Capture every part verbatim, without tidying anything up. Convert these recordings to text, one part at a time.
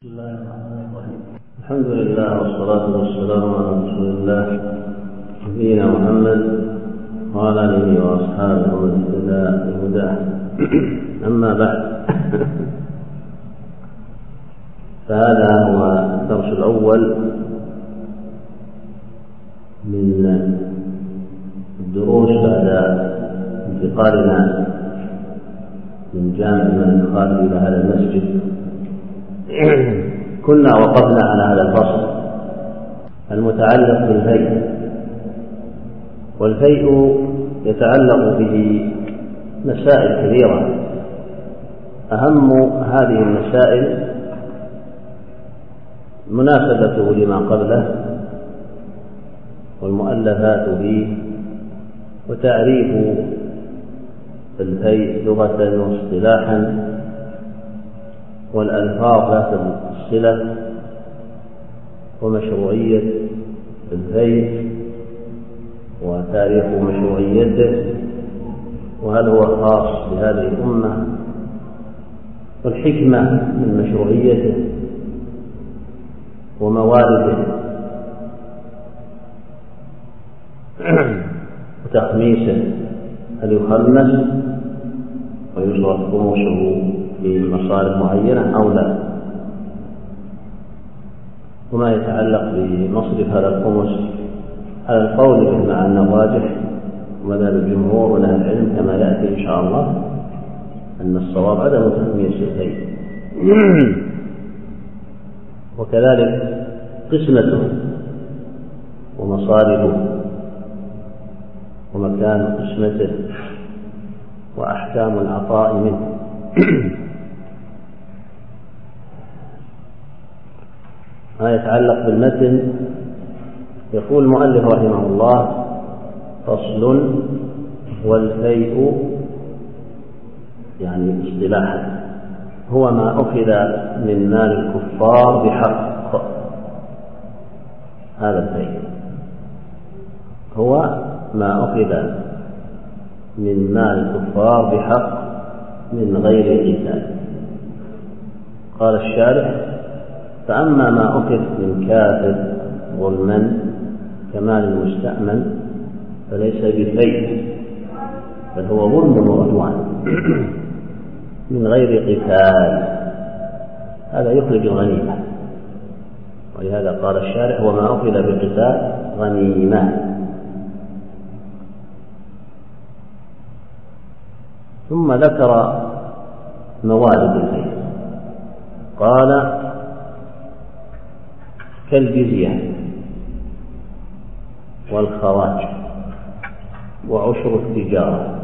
بسم الله الرحمن الرحيم. الحمد لله والصلاة والسلام على رسول الله نبينا محمد وعلى آله وأصحابه ومن اهتدى بهداه. أما بعد، فهذا هو الدرس الأول من الدروس بعد انتقالنا من جامع الملك خالد إلى هذا المسجد. كنا وقفنا على هذا الفصل المتعلق بالفيء، والفيء يتعلق به مسائل كثيرة. أهم هذه المسائل مناسبته لما قبله والمؤلفات به وتعريف الفيء لغة واصطلاحا والألفاظ ذات الصلة ومشروعية الفيء وتاريخ مشروعيته وهل هو خاص بهذه الأمة والحكمة من مشروعيته وموارده وتخميسه، هل يخمس ويصرف خمسه في مصارف معينة أو لا، وما يتعلق بمصرف هذا الخمس على القول بما أنه راجح ومذهب الجمهور ولا العلم كما يأتي إن شاء الله أن الصواب عدم تخميس الفيء، وكذلك قسمته ومصارفه ومكان قسمته وأحكام العطاء منه. ما يتعلق بالمتن يقول المؤلف رحمه الله: فصل. والفيء يعني اصطلاحا هو ما أخذ من مال الكفار بحق. هذا الفيء هو ما أخذ من مال الكفار بحق من غير قتال. قال الشارح: فأما ما أخذ من كافر ظلما كمال المستأمن فليس بفيء، بل هو ظلم وعدوان من غير قتال، هذا يخرج الغنيمة، ولهذا قال الشارح: وما أخذ بقتال غنيمة. ثم ذكر موارد الفيء، قال: كالجزية والخراج وعشر التجارة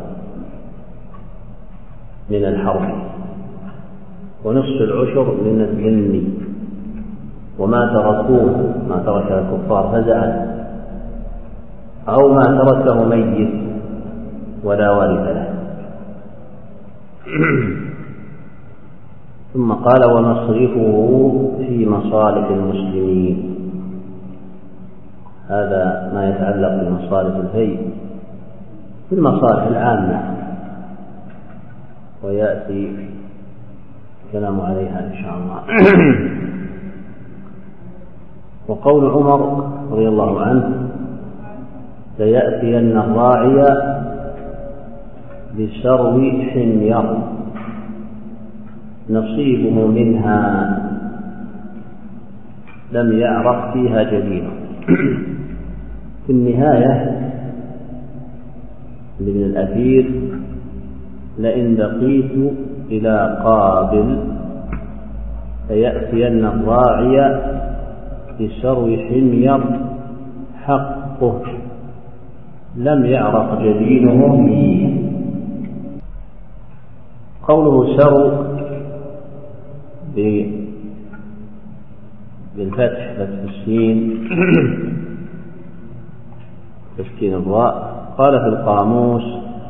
من الحرب ونصف العشر من الذم وما تركوه ما ترك الكفار فزعا أو ما تركه ميت ولا وارث له. ثم قال: ومصرفه في مصالح المسلمين. هذا ما يتعلق بمصالح الفيء في المصالح العامة، ويأتي الكلام عليها إن شاء الله. وقول عمر رضي الله عنه: ليأتين الراعي بسرو حمير نصيبه منها لم يعرف فيها جبينه. في النهاية من الأثير: لئن بقيت إلى قابل فيأتين الراعي بسرو حمير حقه لم يعرف جبينه فيه. قوله سرو بالفتح فتح السين تسكين الراء. قال في القاموس: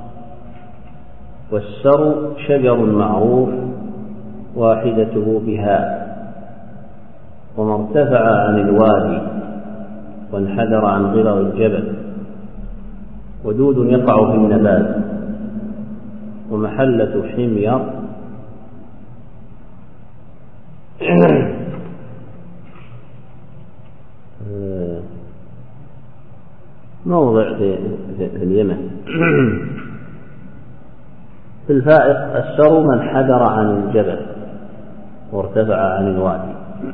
والسرو شجر معروف واحدته بها، وما ارتفع عن الوادي وانحدر عن غلظ الجبل، ودود يقع في النبات، ومحلة حمير موضع في, في اليمن. في الفائق السرو من حدر عن الجبل وارتفع عن الوادي.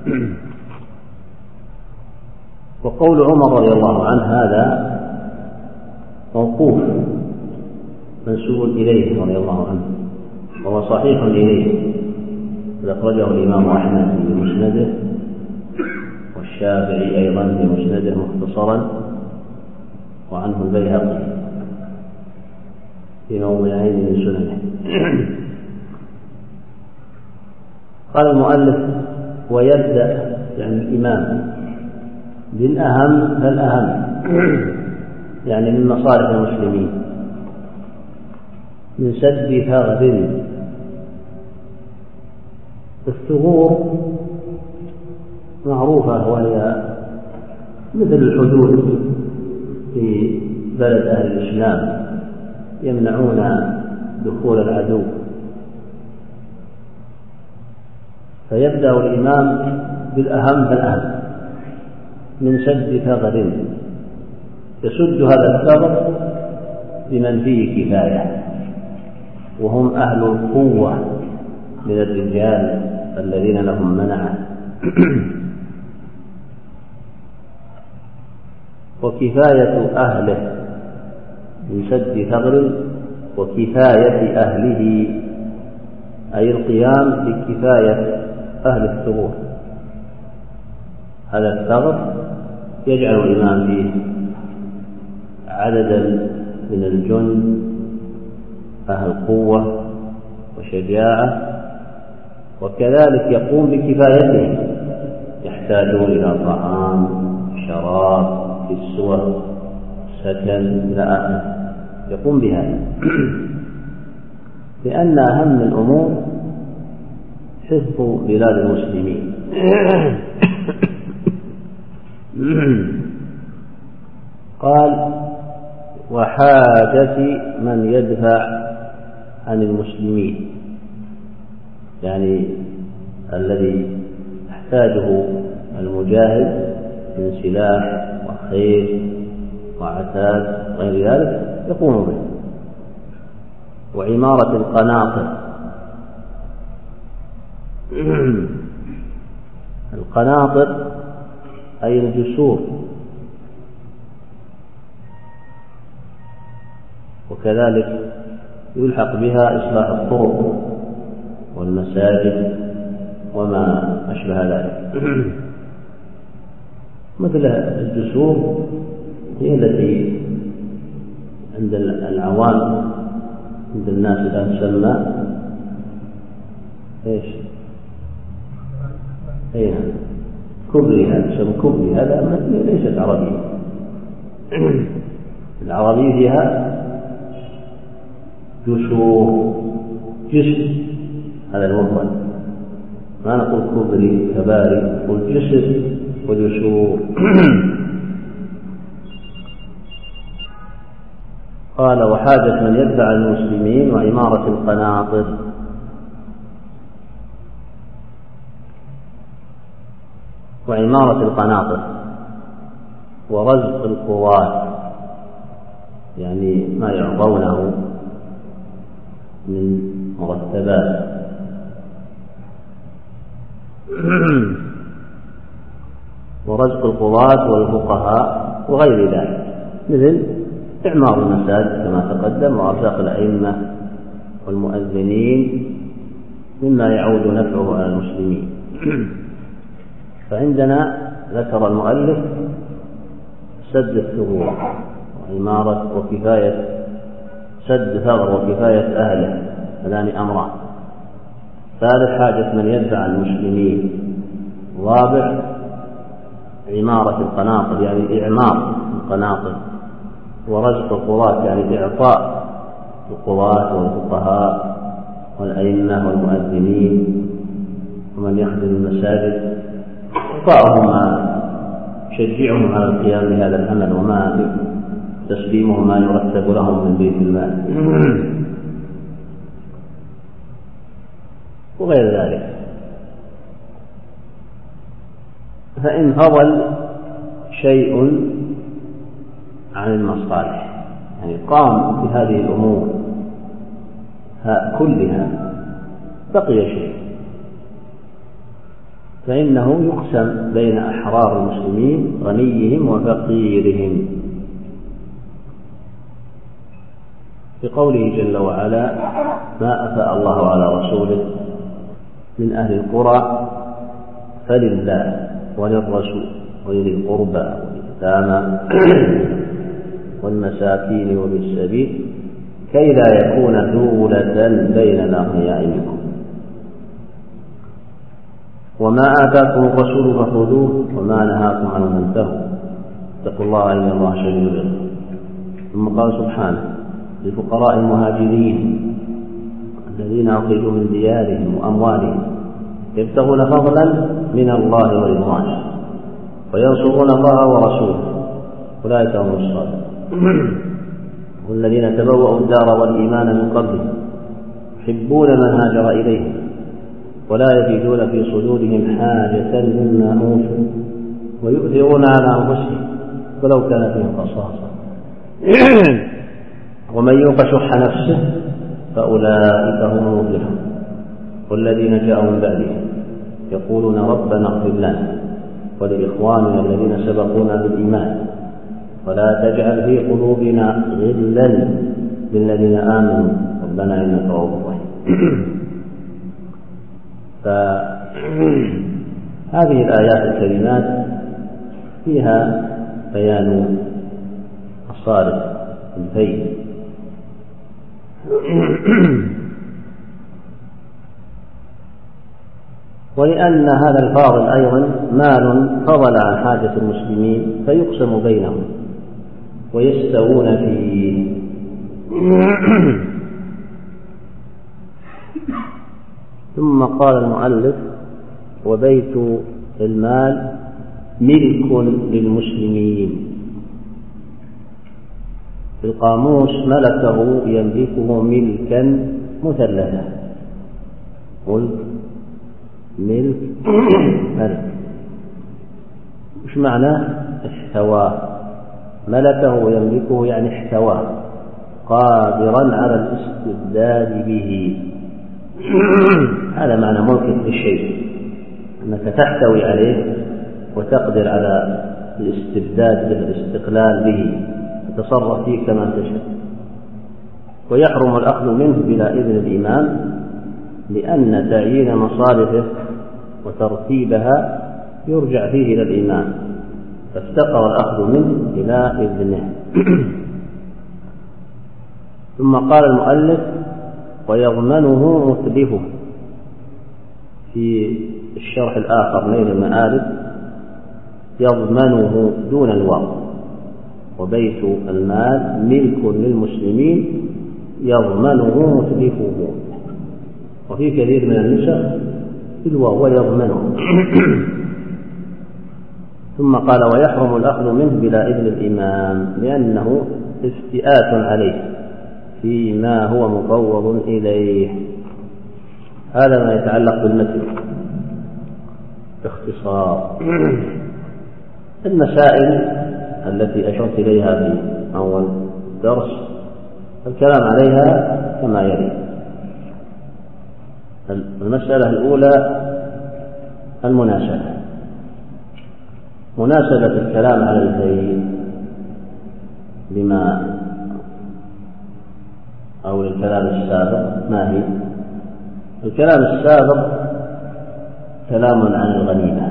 وقول عمر رضي الله عنه هذا موقوف منسوب إليه رضي الله عنه، وهو صحيح إليه، أخرجه الإمام أحمد في مسنده والشافعي أيضا في مسنده مختصرا، وعنه البيهقي في موضعين من سننه. قال المؤلف: ويبدأ يعني الإمام بالأهم فالأهم، يعني من مصالح المسلمين، من سد ثغر. الثغور معروفة، وهي مثل الحدود في بلد أهل الإسلام يمنعون دخول العدو. فيبدأ الإمام بالأهم فالأهم من سد ثغر، يسد هذا الثغر بمن فيه كفاية، وهم أهل القوة من الرجال الذين لهم منعة. وكفاية أهله من سد ثغر، وكفاية أهله أي القيام بكفاية أهل الثغور. هذا الثغر يجعل الإمام فيه عددا من الجند أهل قوة وشجاعة، وكذلك يقوم بكفايته، يحتاجون إلى طعام، شراب، كسوة، سكن إلى آخره، يقوم بهذا. لأن أهم الأمور حفظ بلاد المسلمين. قال: وحاجة من يدفع عن المسلمين، يعني الذي يحتاجه المجاهد من سلاح وخيل وعتاد غير ذلك يقوم به. وعمارة القناطر، القناطر أي الجسور، وكذلك يلحق بها إصلاح الطرق والمساجد وما أشبه ذلك. مثل الجسور هي التي عند العوام، عند الناس الآن تسمى ايش؟ اي كبري، هذا يسمى كبري، هذا ليست عربية. العربية فيها جسور، جسر، هذا المفرد، ما نقول كبري كباري، نقول جسر وجسور. قال: وحاجة من يتبع المسلمين، وعمارة القناطر، وعمارة القناطر ورزق القوات، يعني ما يعطونه من مرتبات. ورزق القضاة والفقهاء وغير ذلك، مثل إعمار المساجد كما تقدم، وأرزاق الأئمة والمؤذنين مما يعود نفعه على المسلمين. فعندنا ذكر المؤلف سد الثغور وعمارة وكفاية سد ثغر وكفاية أهله، هذان أمران. ثالث حاجة من يدفع المسلمين. رابع عمارة القناطر، يعني إعمار القناطر. ورزق القضاة، يعني إعطاء القضاة والفقهاء والأئمة والمؤذنين ومن يخدم المساجد، إعطاءهم ما يشجعهم على القيام بهذا العمل، وما تسليمهم ما يرتب لهم من بيت المال وغير ذلك. فإن فضل شيء عن المصالح، يعني قام في هذه الأمور كلها بقي شيء، فإنه يقسم بين أحرار المسلمين غنيهم وفقيرهم، بقوله جل وعلا: ما أفاء الله على رسوله من أهل القرى فلله وللرسول ولذي القربى واليتامى والمساكين وفي السبيل كي لا يكون دولة بين الأغنياء منكم، وما آتاكم الرسول فخذوه وما نهاكم عنه فانتهوا اتقوا الله إن الله شديد العقاب. ثم قال سبحانه: للفقراء المهاجرين الذين أخرجوا من ديارهم وأموالهم يبتغون فضلا من الله ورضوانه وينصرون الله ورسوله أولئك هم الصادقون. والذين تبوأوا الدار والإيمان من قبلهم يحبون من هاجر إليهم ولا يجدون في صدورهم حاجة مما أوتوا ويؤثرون على أنفسهم ولو كان فيهم خصاصة ومن يوق شح نفسه فأولئك هم المفلحون. والذين جاءوا من بعدهم يقولون ربنا اغفر لنا ولإخواننا الذين سبقونا بالإيمان ولا تجعل في قلوبنا غلا للذين آمنوا ربنا إنك رؤوف رحيم. فهذه الآيات الكريمات فيها بيان مصارف الفيء، ولأن هذا الفاضل أيضا مال فضل عن حاجة المسلمين فيقسم بينهم ويستوون فيه. ثم قال المؤلف: وبيت المال ملك للمسلمين. في القاموس ملكه يملكه ملكا مثلثا، ملك ملك ملك مش معناه احتواه؟ ملكه يملكه يعني احتواه قادرا على الاستبداد به. هذا معنى ملك للشيء، أنك تحتوي عليه وتقدر على الاستبداد بالاستقلال به وتصرف فيه كما تشاء. ويحرم الأخذ منه بلا إذن الإمام، لأن تعيين مصارفه وترتيبها يرجع فيه إلى الإمام، فافتقر الأخذ منه إلى إذنه. ثم قال المؤلف: ويضمنه متلفه. في الشرح الآخر نيل المآرب يضمنه دون الواو، وبيت المال ملك للمسلمين يضمنه متلفه، وفي كثير من النسخ الواو ويضمنه. ثم قال: ويحرم الأخذ منه بلا إذن الإمام، لأنه استئات عليه فيما هو مفوض إليه. هذا ما يتعلق بالمثل باختصار. المسائل التي أشرت إليها في أول درس الكلام عليها كما يلي. المسألة الأولى المناسبة، مناسبة الكلام على الفيء لما أو الكلام السابق. ما هي؟ الكلام السابق كلام عن الغنيمة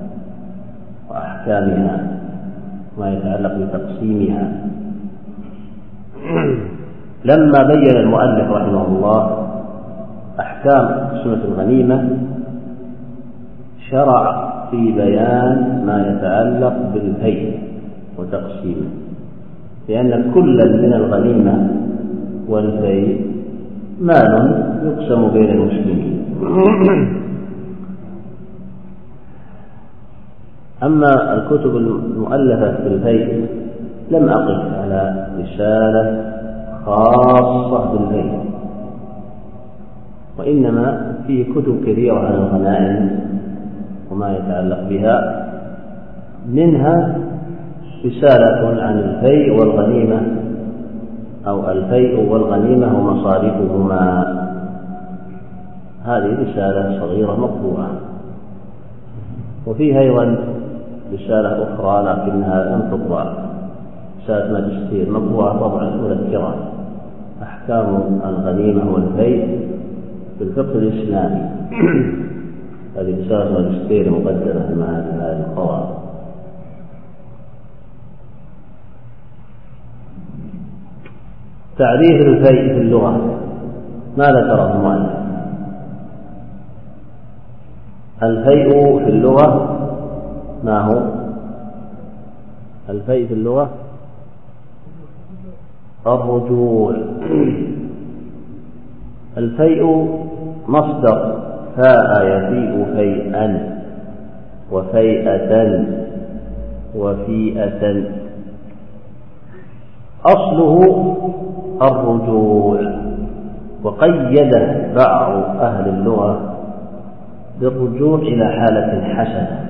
وأحكامها ما يتعلق بتقسيمها. لما بين المؤلف رحمه الله أحكام قسمة الغنيمة شرع في بيان ما يتعلق بالفيء وتقسيمه، لأن كل من الغنيمة والفيء مال يقسم بين المسلمين. أما الكتب المؤلفة في الفيء لم أقف على رسالة خاصة بالفيء، وإنما في كتب كثيرة عن الغنائم وما يتعلق بها، منها رسالة عن الفيء والغنيمة أو الفيء والغنيمة ومصارفهما. هذه رسالة صغيرة مطبوعة. وفيها أيضا رسالة أخرى لكنها لم تطبع، رسالة ماجستير مطبوعة طبعا مذكرة، أحكام الغنيمة والفيء في الفقه الإسلامي. هذه رسالة ماجستير مقدمة مع هذه القواعد. تعريف الفيء في اللغة، ما ذكره المؤلف. الفيء في اللغة ما هو؟ الفيء في اللغة الرجوع. الفيء مصدر فاء يفيء فيئا وفيئة وفيئة، أصله الرجوع، وقيده بعض أهل اللغة بالرجوع إلى حالة حسنة،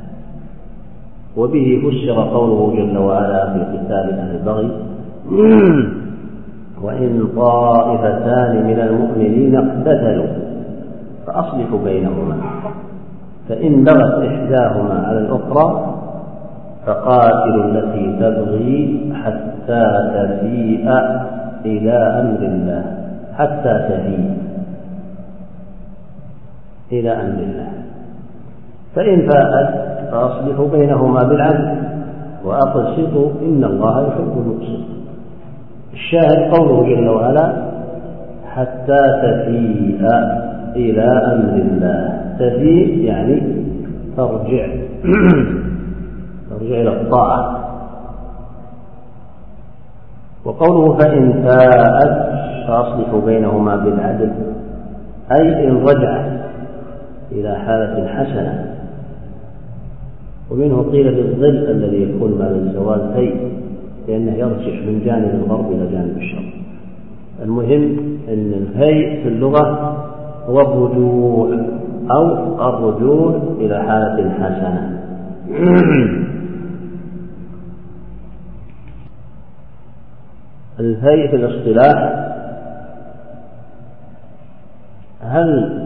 وبه فسر قوله جل وعلا في قتال أهل البغي: وإن طائفتان من المؤمنين اقتتلوا فأصلحوا بينهما، فإن بغت إحداهما على الأخرى فقاتلوا التي تبغي حتى تفيء إلى أمر الله حتى تفيء إلى أمر الله، فإن فاءت فأصلحوا بينهما بالعدل وأقسطوا إن الله يحب المقسطين. الشاهد قوله جل وعلا: حتى تفيء إلى أمر الله. تفيء يعني ترجع ترجع إلى الطاعة. وقوله فإن فاءت فأصلحوا بينهما بالعدل، أي إن رجعت إلى حالة حسنة. ومنه قيل بالظل الذي يكون بعد الزوال فيء، لأنه يرجع من جانب الغرب إلى جانب الشرق. المهم أن الفيء في اللغة هو الرجوع أو الرجوع إلى حالة حسنة. الفيء في الاصطلاح، هل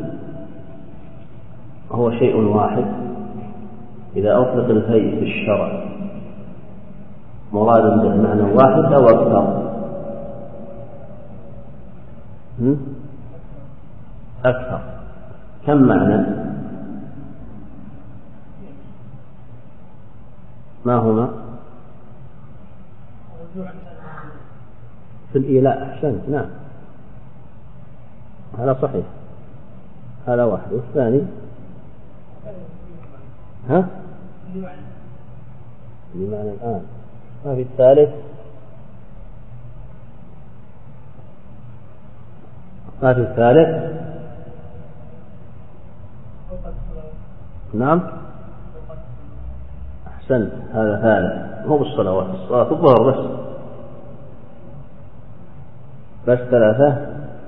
هو شيء واحد؟ إذا أطلق الفيء في الشرع مراد به معنى واحد أو أكثر؟ أكثر. كم معنى؟ ما هما؟ في الإيلاء. أحسنت، نعم، هذا صحيح، هذا واحد. والثاني ها؟ بمعنى الآن. ما في الثالث؟ ما في الثالث؟ نعم، أحسنت، هذا ثالث. مو بالصلوات، الصلاة الظهر بس بس ثلاثة.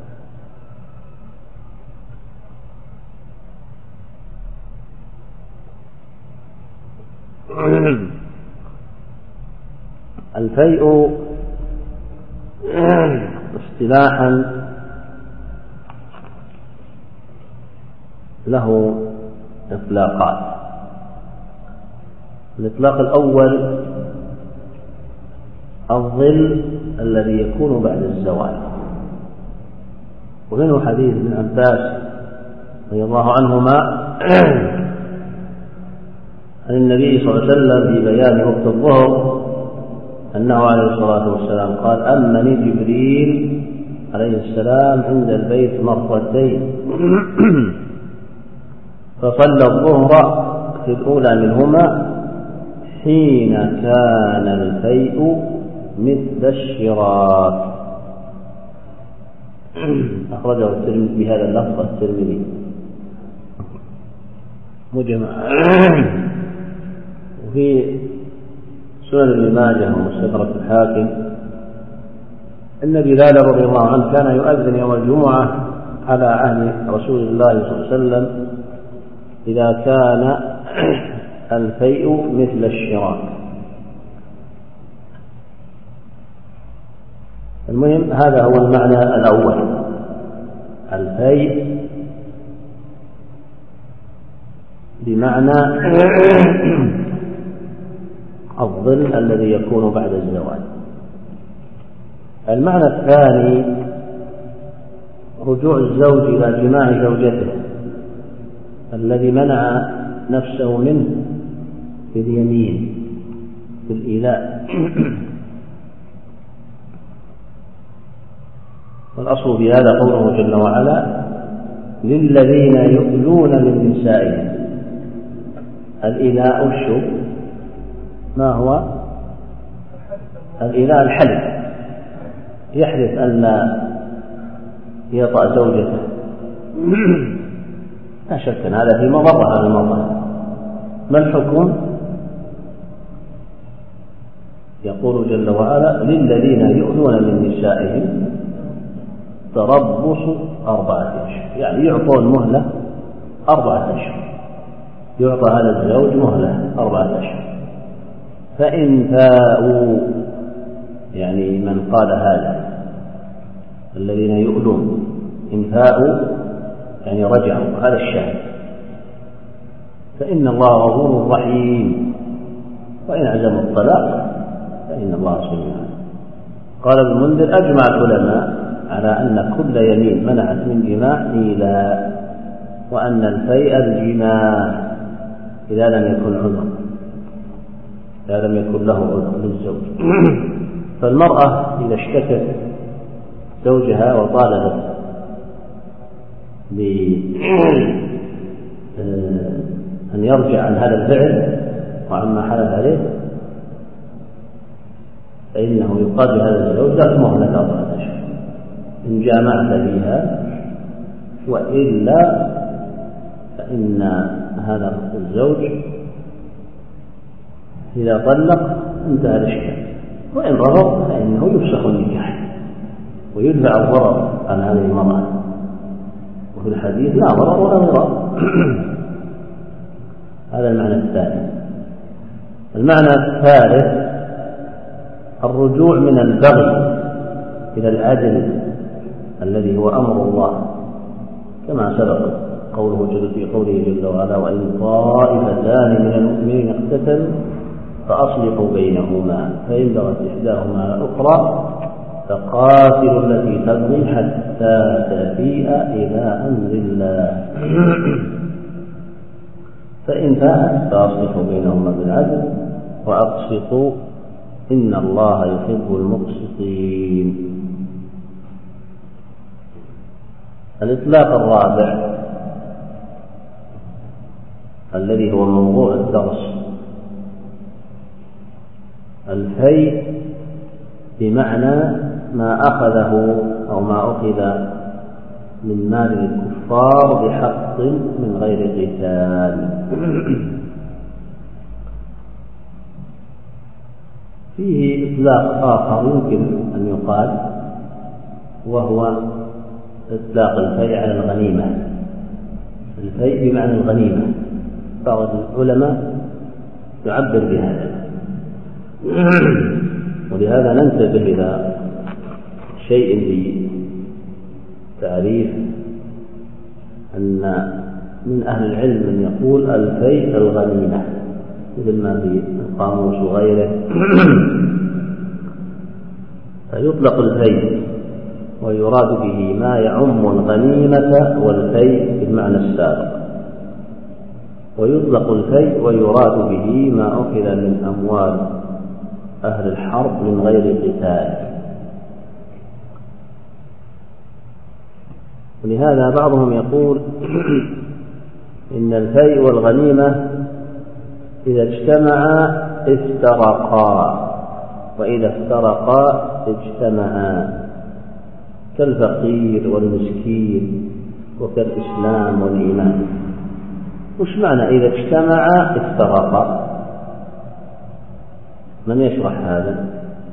الفيء اصطلاحا له إطلاقات. الإطلاق الأول الظل الذي يكون بعد الزوال، ومنه حديث ابن عباس رضي الله عنهما عن النبي صلى الله عليه وسلم في بيان وقت الظهر أنه عليه الصلاة والسلام قال: أمني جبريل عليه السلام عند البيت مرتين فصلى الظهر في الأولى منهما حين كان الفيء مثل الشراك. أخرجه الترمذي بهذا اللفظ، الترمذي مجمع. وفي سنن ابن ماجه ومستدرك الحاكم أن بلال رضي الله عنه كان يؤذن يوم الجمعة على عهد رسول الله صلى الله عليه وسلم إذا كان الفيء مثل الشراك. المهم هذا هو المعنى الأول. الفيء بمعنى الظل الذي يكون بعد الزوال. المعنى الثاني رجوع الزوج إلى جماع زوجته الذي منع نفسه منه باليمين بالإيلاء. والأصل في هذا قوله جل وعلا للذين يؤلون من نسائهم. الإيلاء الشو ما هو الإيلاء؟ الحلف، يحلف أن لا يطأ زوجته. لا شك أن هذا في مضرة على المرأة. ما الحكم؟ يقول جل وعلا للذين يؤلون من نسائهم تربص أربعة أشهر، يعني يعطون مهلة أربعة أشهر، يعطى هذا الزوج مهلة أربعة أشهر. فإن فاءوا، يعني من قال هذا الذين يؤلون، إن فاءوا يعني رجعوا، هذا الشاهد، فإن الله غفور رحيم. وإن عزموا الطلاق فإن الله سميع. قال ابن المنذر أجمع العلماء على أن كل يمين منعت من جماع إيلاء، وأن الفيء الجماع إذا لم يكن عذر، إذا لم يكن له عذر للزوج. فالمرأة إذا اشتكت زوجها وطالبت بأن يرجع عن هذا الفعل وعما حلف عليه، فإنه يقال لهذا الزوج لا مهلة أربعة أشهر إن جامعت بها، وإلا فإن هذا الزوج إذا طلق انتهى الإشكال، وإن رفض فإنه يفسخ النكاح ويدفع الضرر عن هذه المرأة. وفي الحديث لا ضرر ولا ضرر. هذا المعنى الثاني. المعنى الثالث الرجوع من البغي إلى العدل الذي هو أمر الله، كما سبق قوله جل في قوله جل وعلا وإن طائفتان من المؤمنين اقتتلوا فأصلحوا بينهما فإن بغت إحداهما على الأخرى فقاتلوا التي تبغي حتى تفيء إلى أمر الله فإن فاءت فأصلحوا بينهما بالعدل وأقسطوا إن الله يحب المقسطين. الإطلاق الرابع الذي هو موضوع الدرس، الفيء بمعنى ما أخذه أو ما أخذ من مال الكفار بحق من غير قتال. فيه إطلاق آخر يمكن أن يقال، وهو إطلاق الفيء على الغنيمة. الفيء بمعنى الغنيمة، بعض العلماء يعبر بهذا، ولهذا ننتبه إلى شيء في تعريف أن من أهل العلم من يقول الفيء الغنيمة، مثل ما في القاموس وغيره. فيطلق الفيء ويراد به ما يعم الغنيمة والفيء بالمعنى السابق، ويطلق الفيء ويراد به ما أخذ من أموال أهل الحرب من غير قتال. ولهذا بعضهم يقول إن الفيء والغنيمة إذا اجتمعا افترقا، وإذا افترقا اجتمعا، كالفقير والمسكين وكالإسلام والإيمان. وش معنى إذا اجتمعا افترقا؟ من يشرح هذا؟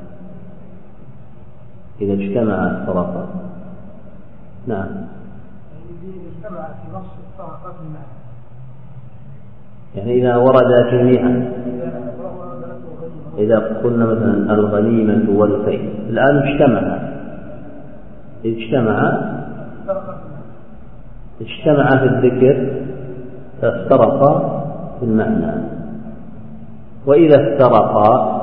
إذا اجتمعا افترقا. نعم. اجتمع في نص افترقا في المعنى، يعني إذا ورد جميعا، إذا قلنا مثلا الغنيمة والفيء الآن اجتمعا اجتمع اجتمع في الذكر فافترقا في المعنى، وإذا افترقا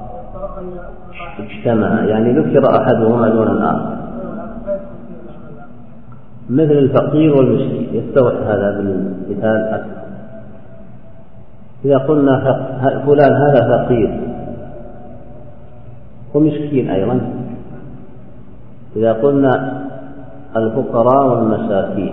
اجتمع، يعني ذكر أحدهما دون الآخر، مثل الفقير والمسكين يستوحي هذا بالمثال أكثر. إذا قلنا فلان هذا فقير ومسكين أيضا، إذا قلنا الفقراء والمساكين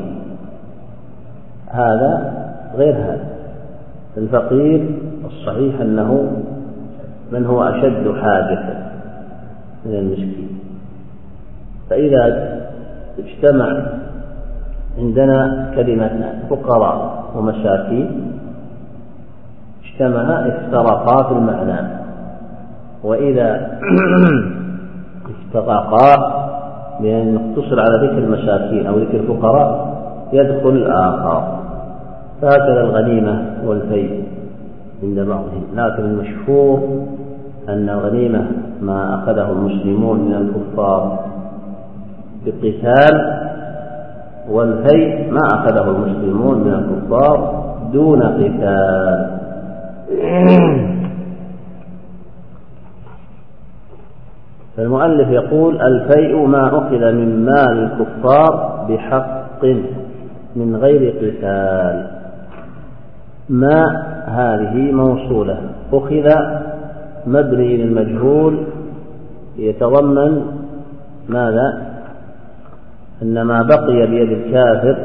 هذا غير هذا. الفقير الصحيح أنه من هو أشد حاجة من المسكين. فإذا اجتمع عندنا كلمتان فقراء ومساكين اجتمعا افترقا في المعنى، وإذا افترقا بأن نقتصر على ذكر المساكين أو ذكر الفقراء يدخل الآخر. فهكذا الغنيمة والفيء عند بعضهم، لكن المشهور أن الغنيمة ما أخذه المسلمون من الكفار بقتال، والفيء ما أخذه المسلمون من الكفار دون قتال. فالمؤلف يقول الفيء ما أخذ من مال الكفار بحق من غير قتال. ما هذه موصولة، أخذ مبني للمجهول يتضمن ماذا؟ أن ما بقي بيد الكافر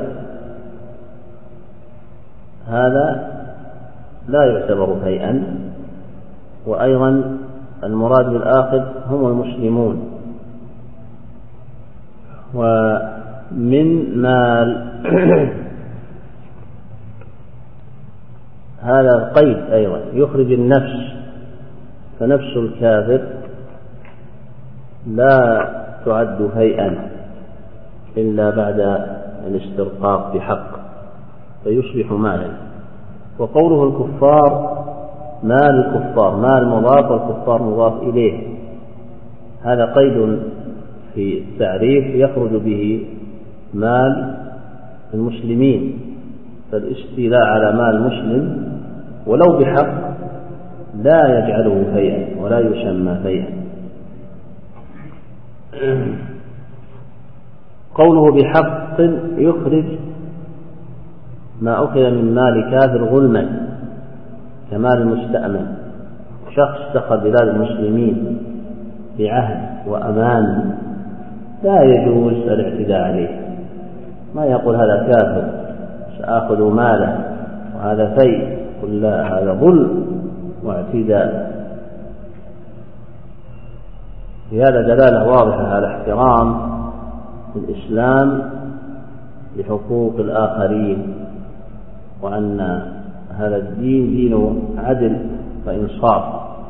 هذا لا يعتبر فيئا، وأيضا المراد بالآخذ هم المسلمون. ومن مال هذا القيد أيضا يخرج النفس، فنفس الكافر لا تعد فيئا إلا بعد الاسترقاق بحق فيصبح مالا. وقوله الكفار مال الكفار، مال مضاف والكفار مضاف إليه، هذا قيد في التعريف يخرج به مال المسلمين. فالاستيلاء على مال مسلم ولو بحق لا يجعله فيئا ولا يسمى فيئا. قوله بحق يخرج ما أخذ من مال كافر غلما كمال المستأمن، شخص دخل بلاد المسلمين بعهد وأمان لا يجوز الاعتداء عليه، ما يقول هذا كافر سآخذ ماله وهذا فيء، قل لا، هذا ظلم واعتداء. لهذا دلالة واضحة على احترام الإسلام لحقوق الآخرين، وأن هذا الدين دين عدل وإنصاف.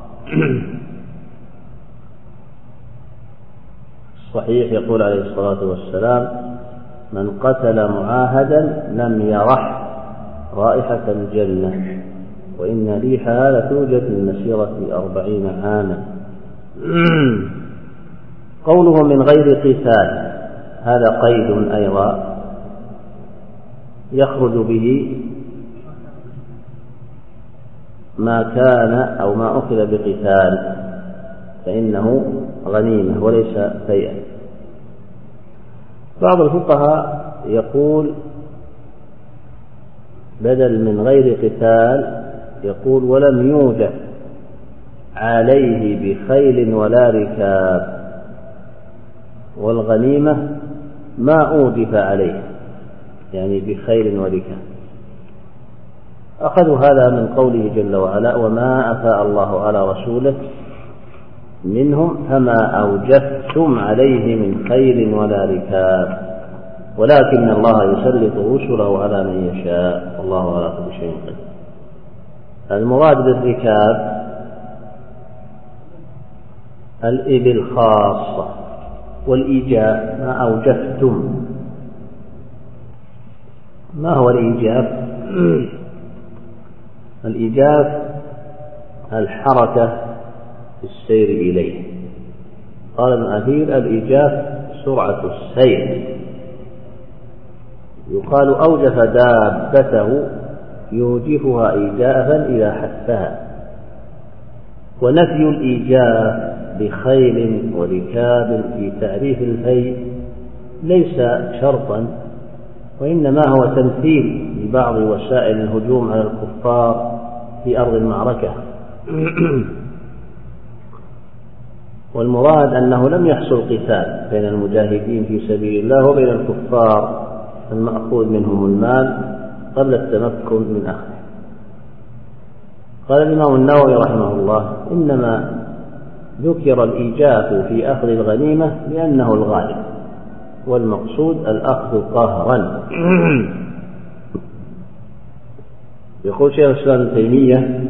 الصحيح يقول عليه الصلاة والسلام من قتل معاهدا لم يرح رائحة الجنة، وإن ريحها لتوجد من مسيرة أربعين عاما. قوله من غير قتال هذا قيد أيضا يخرج به ما كان أو ما أخذ بقتال فإنه غنيمة وليس فيئا. بعض الفقهاء يقول بدل من غير قتال يقول ولم يوجد عليه بخيل ولا ركاب، والغنيمة ما أوجف عليه يعني بخيل وركاب. أخذوا هذا من قوله جل وعلا وما أفاء الله على رسوله منهم فما أوجفتم عليه من خيل ولا ركاب ولكن الله يسلط رسله على من يشاء والله على كل شيء قدير. المراد بالركاب الإبل خاصة، والإيجاف ما أوجفتم. ما هو الإيجاف؟ الإيجاف الحركة في السير إليه. قال ابن أثير الإيجاف سرعة السير. يقال أوجف دابته يوجفها إيجافا إذا حثها. ونفي الإيجاف بخيل وركاب في تعريف الفيء ليس شرطا، وإنما هو تمثيل لبعض وسائل الهجوم على الكفار في أرض المعركة. والمراد أنه لم يحصل قتال بين المجاهدين في سبيل الله وبين الكفار المأخوذ منهم المال قبل التمكن من أخذه. قال الإمام النووي رحمه الله: إنما ذكر الإيجاف في أخذ الغنيمة لأنه الغالب، والمقصود الأخذ قهرا. يقول شيخ الإسلام ابن تيمية: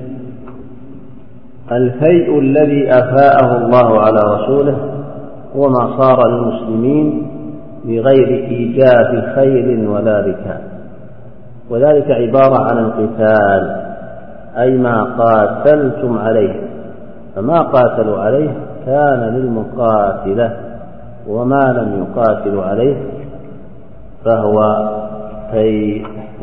الفيء الذي أفاءه الله على رسوله هو ما صار للمسلمين بغير إيجاف خيل ولا ركاب، وذلك عبارة عن القتال، أي ما قاتلتم عليه، فما قاتلوا عليه كان للمقاتلة، وما لم يقاتلوا عليه فهو فيء.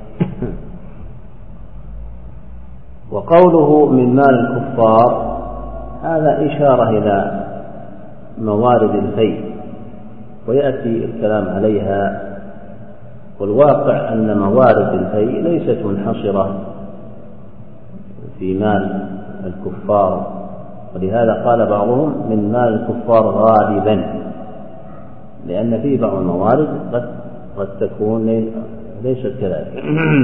وقوله من مال الكفار هذا إشارة إلى موارد الفيء، ويأتي الكلام عليها. والواقع أن موارد الفيء ليست منحصرة في مال الكفار، ولهذا قال بعضهم من مال الكفار غالبا، لأن في بعض الموارد قد, قد تكون ليست كذلك.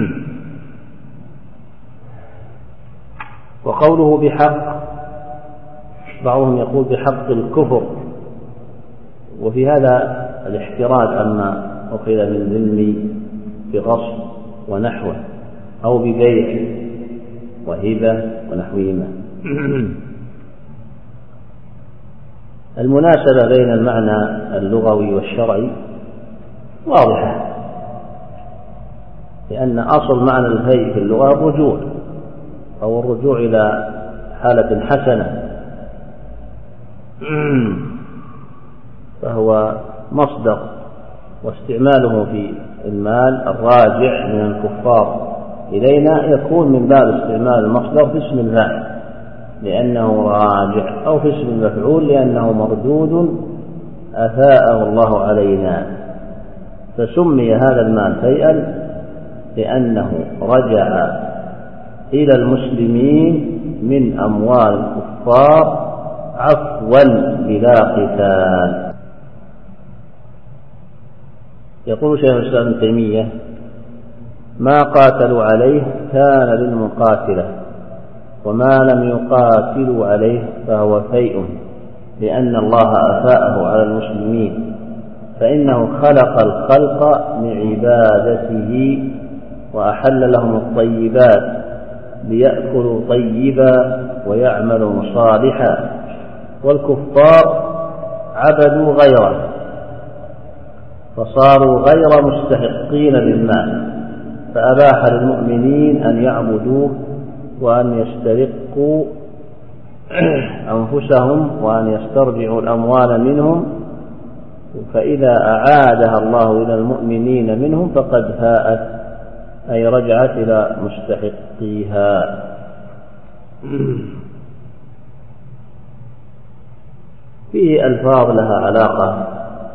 وقوله بحق، بعضهم يقول بحق الكفر، وفي هذا الاحتراز عما أخذ من ذم بغصب ونحوه، أو ببيع وهبة ونحوهما. المناسبة بين المعنى اللغوي والشرعي واضحة، لأن أصل معنى الفيء في اللغة الرجوع، أو الرجوع إلى حالة حسنة، فهو مصدر، واستعماله في المال الراجع من الكفار إلينا يكون من باب استعمال المصدر في اسم الفاعل لأنه راجع، أو في اسم المفعول لأنه مردود أفاءه الله علينا. فسمي هذا المال فيئا لأنه رجع إلى المسلمين من أموال الكفار عفوا بلا قتال. يقول شيخ الإسلام ابن تيمية: ما قاتلوا عليه كان للمقاتلة، وما لم يقاتلوا عليه فهو فيء، لأن الله أفاءه على المسلمين، فإنه خلق الخلق لعبادته وأحل لهم الطيبات ليأكلوا طيبا ويعملوا صالحا، والكفار عبدوا غيره فصاروا غير مستحقين للمال، فأباح للمؤمنين أن يعبدوه وأن يسترقوا أنفسهم وأن يسترجعوا الأموال منهم، فإذا أعادها الله إلى المؤمنين منهم فقد فاءت، أي رجعت إلى مستحقيها. فيه ألفاظ لها علاقة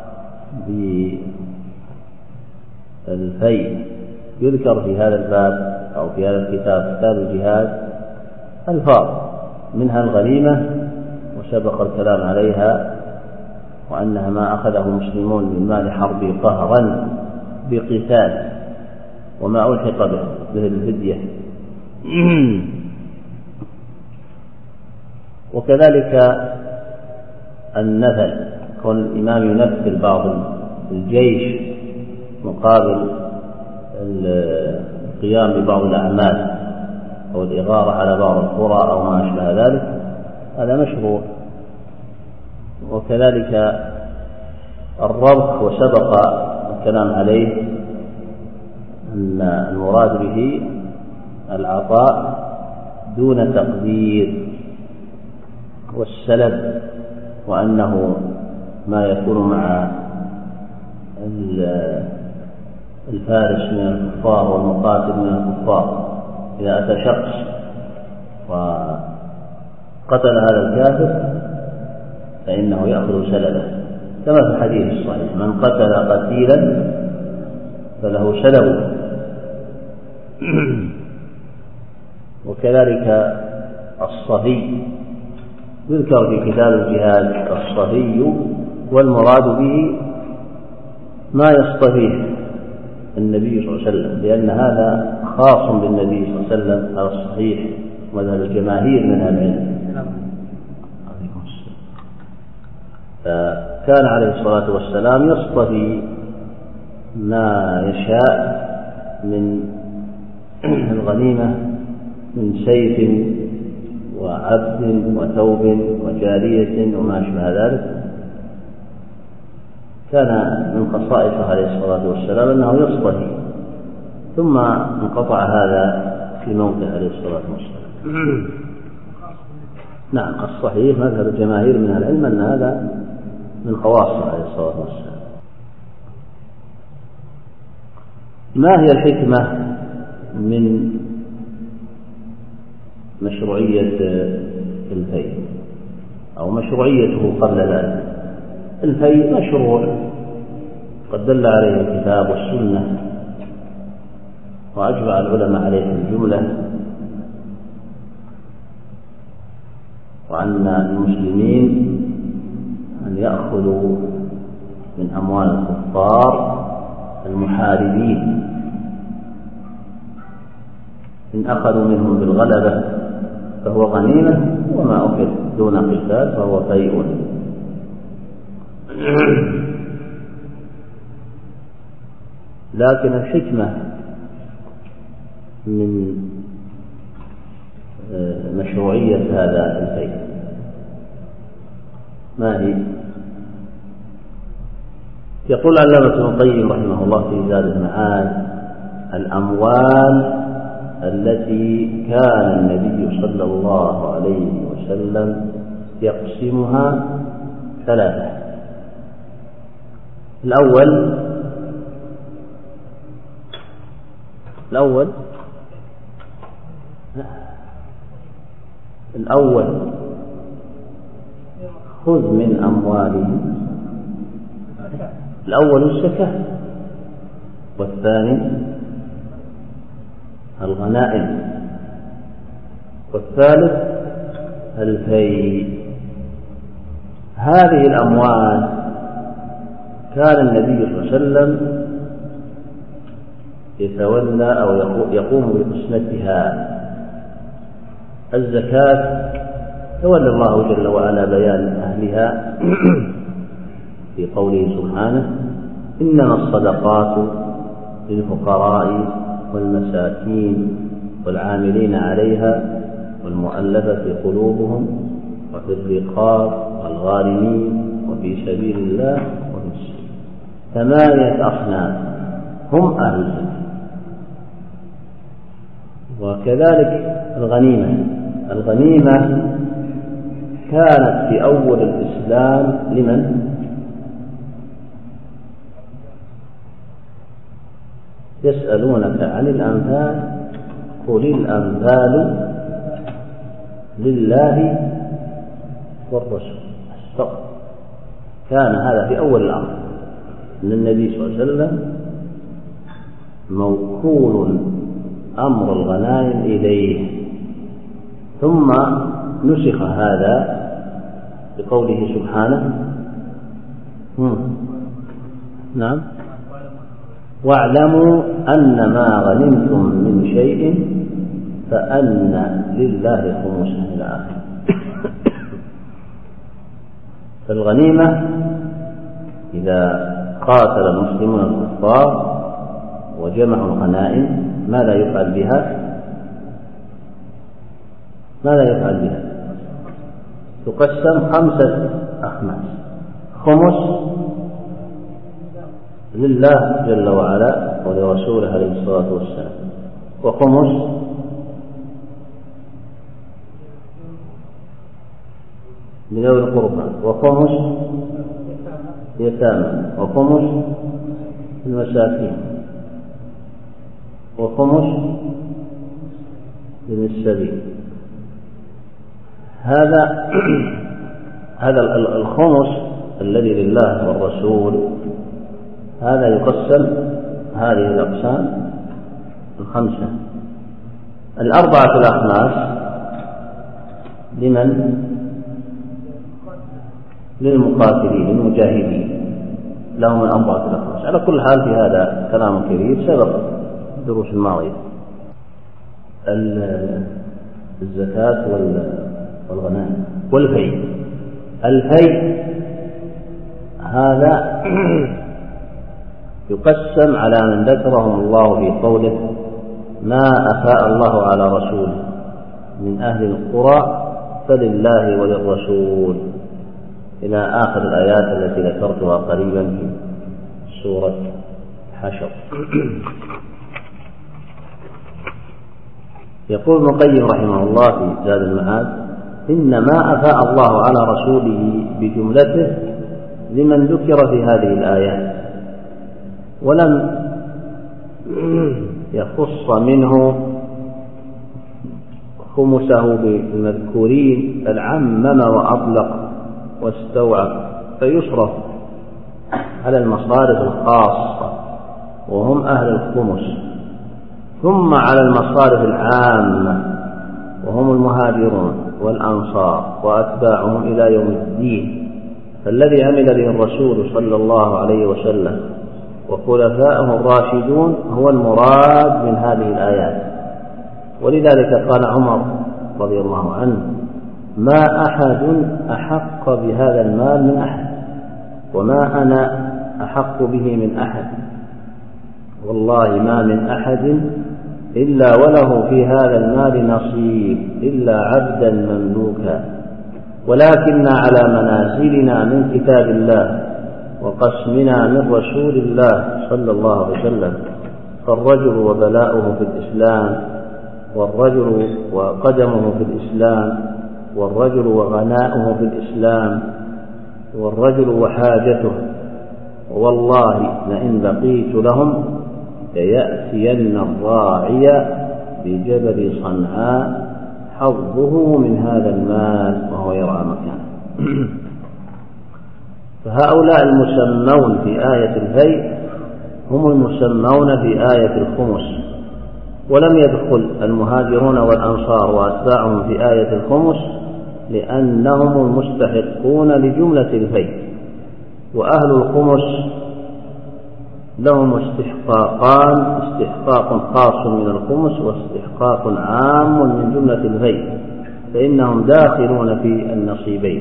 بالفيء يذكر في هذا الباب أو في هذا الكتاب، كتاب الجهاد، ألفاظ منها الغنيمة وسبق الكلام عليها، وأنها ما أخذه المسلمون من مال حرب قهرا بقتال، وما ألحق به به الفدية. وكذلك النفل، كون الإمام ينفل بعض الجيش مقابل القيام ببعض الأعمال أو الإغارة على بعض القرى أو ما أشبه ذلك، هذا مشروع. وكذلك الربط، وسبق الكلام عليه أن المراد به العطاء دون تقدير، والسلب، وأنه ما يكون مع الفارس من الكفار والمقاتل من الكفار، إذا أتى شخص وقتل هذا الكافر فإنه يأخذ سلبه، كما في الحديث الصحيح: من قتل قتيلا فله سلبه. وكذلك الصفي يذكر في كتاب الجهاد الصفي، والمراد به ما يصطفيه النبي صلى الله عليه وسلم، لأن هذا خاص بالنبي صلى الله عليه وسلم على الصحيح ومذهب الجماهير من العلم. فكان عليه الصلاة والسلام يصطفي ما يشاء من الغنيمة من سيف وعبد وثوب وجارية وما أشبه ذلك. كان من خصائصه عليه الصلاة والسلام أنه يصطفي، ثم انقطع هذا في موته عليه الصلاة والسلام. نعم، الصحيح مذهب الجماهير من العلم أن هذا من خواصه عليه الصلاة والسلام. ما هي الحكمة من مشروعية الفيء أو مشروعيته قبل ذلك؟ الفيء مشروع قد دل عليه الكتاب والسنة، وأجمع العلماء عليه الجملة، وأن المسلمين أن يأخذوا من أموال الكفار المحاربين، إن أخذوا منهم بالغلبة فهو غنيمة، وما أخذ دون قتال فهو فيء. لكن الحكمة من مشروعية هذا الفيء ما هي؟ يقول العلامة ابن القيم رحمه الله في زاد المعاد: الأموال التي كان النبي صلى الله عليه وسلم يقسمها ثلاثة. الأول الأول الأول خذ من أموالهم، الأول الزكاة، والثاني الغنائم، والثالث الفيء. هذه الأموال كان النبي صلى الله عليه وسلم يتولى أو يقوم بقسمتها. الزكاة تولى الله جل وعلا بيان أهلها في قوله سبحانه: إنما الصدقات للفقراء والمساكين والعاملين عليها والمؤلفة قلوبهم وفي الرقاب والغارمين وفي سبيل الله وفي السبيل. ثمانية أصناف هم أهل الزكاة. وكذلك الغنيمة الغنيمة كانت في أول الإسلام لمن؟ يسألونك عن الأنفال قل الأنفال لله والرسول. استغفر. كان هذا في أول الأمر، أن النبي صلى الله عليه وسلم موكول أمر الغنائم إليه، ثم نسخ هذا بقوله سبحانه: نعم واعلموا أن ما غنمتم من شيء فأن لله خمسه إلى آخره. فالغنيمة إذا قاتل المسلمون الكفار وجمعوا الغنائم ماذا يفعل بها؟ ماذا يفعل بها؟ تقسم خمسة أخماس: خمس لله جل وعلا ولرسوله عليه الصلاة والسلام، وخمس لذوي القربى، وخمس يتامى، وخمس المساكين، وخمس للسبيل. هذا هذا الخمس الذي لله والرسول هذا يقسم هذه الأقسام الخمسة. الأربعة الأخماس لمن؟ للمقاتلين المجاهدين، لهم الأربعة الأخماس. على كل حال في هذا كلام كبير سبق الدروس الماضية. الزكاة والغنائم والفيء. الفيء هذا يقسم على من ذكرهم الله في قوله ما أفاء الله على رسوله من أهل القرى فلله وللرسول إلى آخر الآيات التي ذكرتها قريبا في سورة حشر. يقول ابن القيم رحمه الله في زاد المعاد إن ما أفاء الله على رسوله بجملته لمن ذكر في هذه الآيات، ولم يخص منه خمسه بالمذكورين، بل عمم وأطلق واستوعب، فيصرف على المصارف الخاصة وهم أهل الخمس، ثم على المصارف العامة وهم المهاجرون والأنصار وأتباعهم إلى يوم الدين. فالذي عمل به الرسول صلى الله عليه وسلم وخلفائه الراشدون هو المراد من هذه الآيات. ولذلك قال عمر رضي الله عنه ما أحد أحق بهذا المال من أحد، وما أنا أحق به من أحد، والله ما من أحد إلا وله في هذا المال نصيب إلا عبدا مملوكا، ولكننا على منازلنا من كتاب الله وقسمنا من رسول الله صلى الله عليه وسلم. فالرجل وبلاؤه في الإسلام، والرجل وقدمه في الإسلام، والرجل وغناؤه في الإسلام، والرجل وحاجته. والله لئن بقيت لهم ليأتين الراعي بجبل صنعاء حظه من هذا المال وهو يرعى مكانه. فهؤلاء المسمون في آية الفيء هم المسمون في آية الخمس، ولم يدخل المهاجرون والأنصار وأتباعهم في آية الخمس لأنهم المستحقون لجملة الفيء. وأهل الخمس لهم استحقاقان، استحقاق خاص من الخمس واستحقاق عام من جملة الفيء، فإنهم داخلون في النصيبين.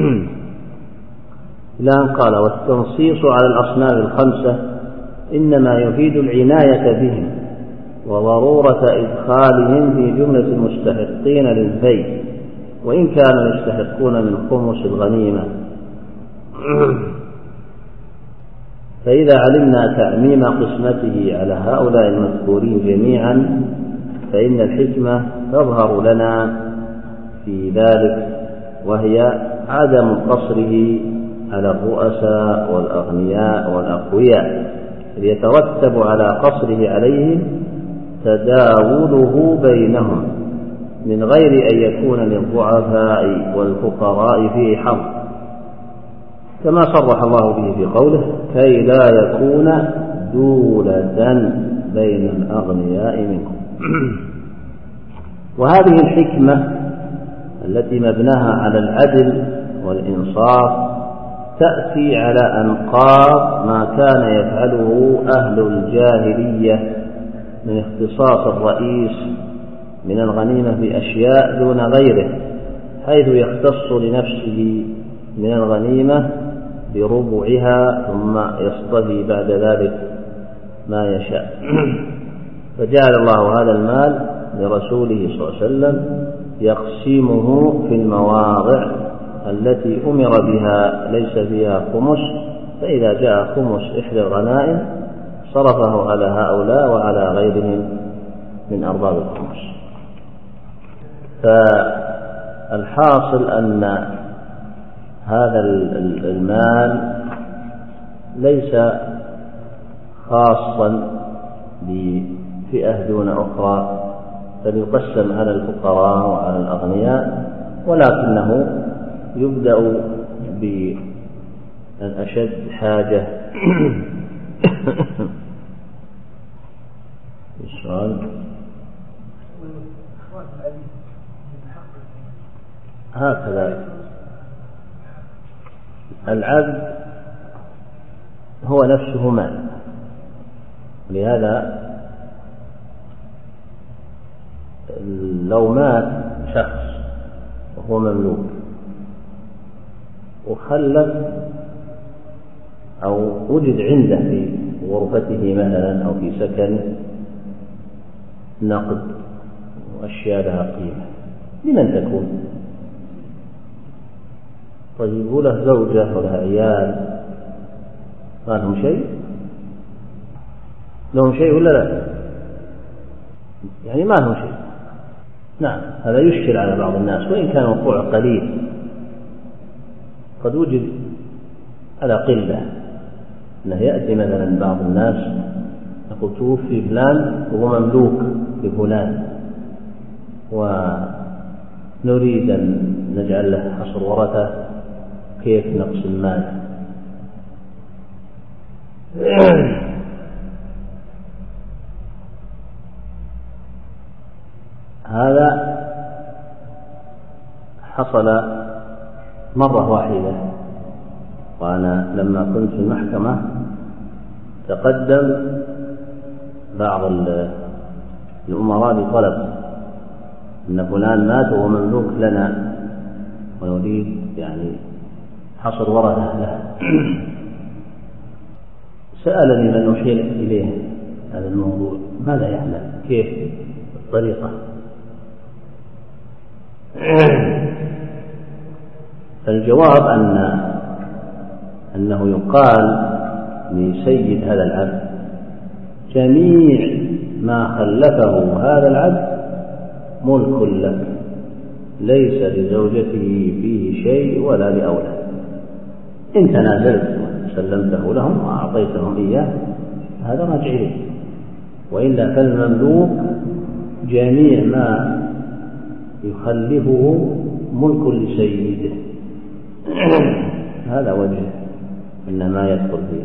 الآن قال والتنصيص على الأصناف الخمسة إنما يفيد العناية بهم وضرورة إدخالهم في جملة المستحقين للفيء، وإن كانوا يستحقون من خمس الغنيمة. فإذا علمنا تعميم قسمته على هؤلاء المذكورين جميعا فإن الحكمة تظهر لنا في ذلك، وهي عدم قصره على الرؤساء والأغنياء والأقوياء، ليترتب على قصره عليهم تداوله بينهم من غير أن يكون للضعفاء والفقراء فيه حظ، كما صرح الله به في قوله كي لا يكون دولة بين الأغنياء منكم. وهذه الحكمة التي مبناها على العدل والإنصاف تأتي على أنقاض ما كان يفعله أهل الجاهلية من اختصاص الرئيس من الغنيمة بأشياء دون غيره، حيث يختص لنفسه من الغنيمة بربعها ثم يصطفي بعد ذلك ما يشاء. فجعل الله هذا المال لرسوله صلى الله عليه وسلم يقسمه في المواضع التي أمر بها ليس فيها خمس، فإذا جاء خمس إحدى الغنائم صرفه على هؤلاء وعلى غيرهم من أرباب الخمس. فالحاصل أن هذا المال ليس خاصا بفئة دون أخرى، بل يقسم على الفقراء وعلى الأغنياء، ولكنه يبدأ بالأشد حاجة. السؤال هكذا: العبد هو نفسه مال، لهذا لو مات شخص وهو مملوك وخلف أو وجد عنده في غرفته مثلا أو في سكنه نقد وأشياء لها قيمة، لمن تكون؟ طيب وله زوجة وله عيال، ما لهم شيء؟ لهم شيء ولا لا؟ يعني ما لهم شيء. نعم، هذا يشكل على بعض الناس، وإن كان وقوع قليل، قد وجد على قلة، أنه يأتي مثلا بعض الناس يقول توفي فلان وهو مملوك لفلان ونريد أن نجعل له حصر ورثة، كيف نقص المال؟ هذا حصل مرة واحدة، وأنا لما كنت في المحكمة تقدم بعض الأمراء بطلب أن فلان مات وهو مملوك لنا ونريد يعني حصر ورثة له. سألني من أحيل إليه هذا الموضوع ماذا يعمل، كيف الطريقة؟ فالجواب أن أنه يقال لسيد هذا العبد: جميع ما خلفه هذا العبد ملك لك، ليس لزوجته فيه شيء ولا لأولاد، إن تنازلت وسلمته لهم وأعطيتهم إياه هذا راجع إليه، وإلا فالمملوك جميع ما يخلفه ملك لسيده. هذا وجه أن ما يدخل فيه،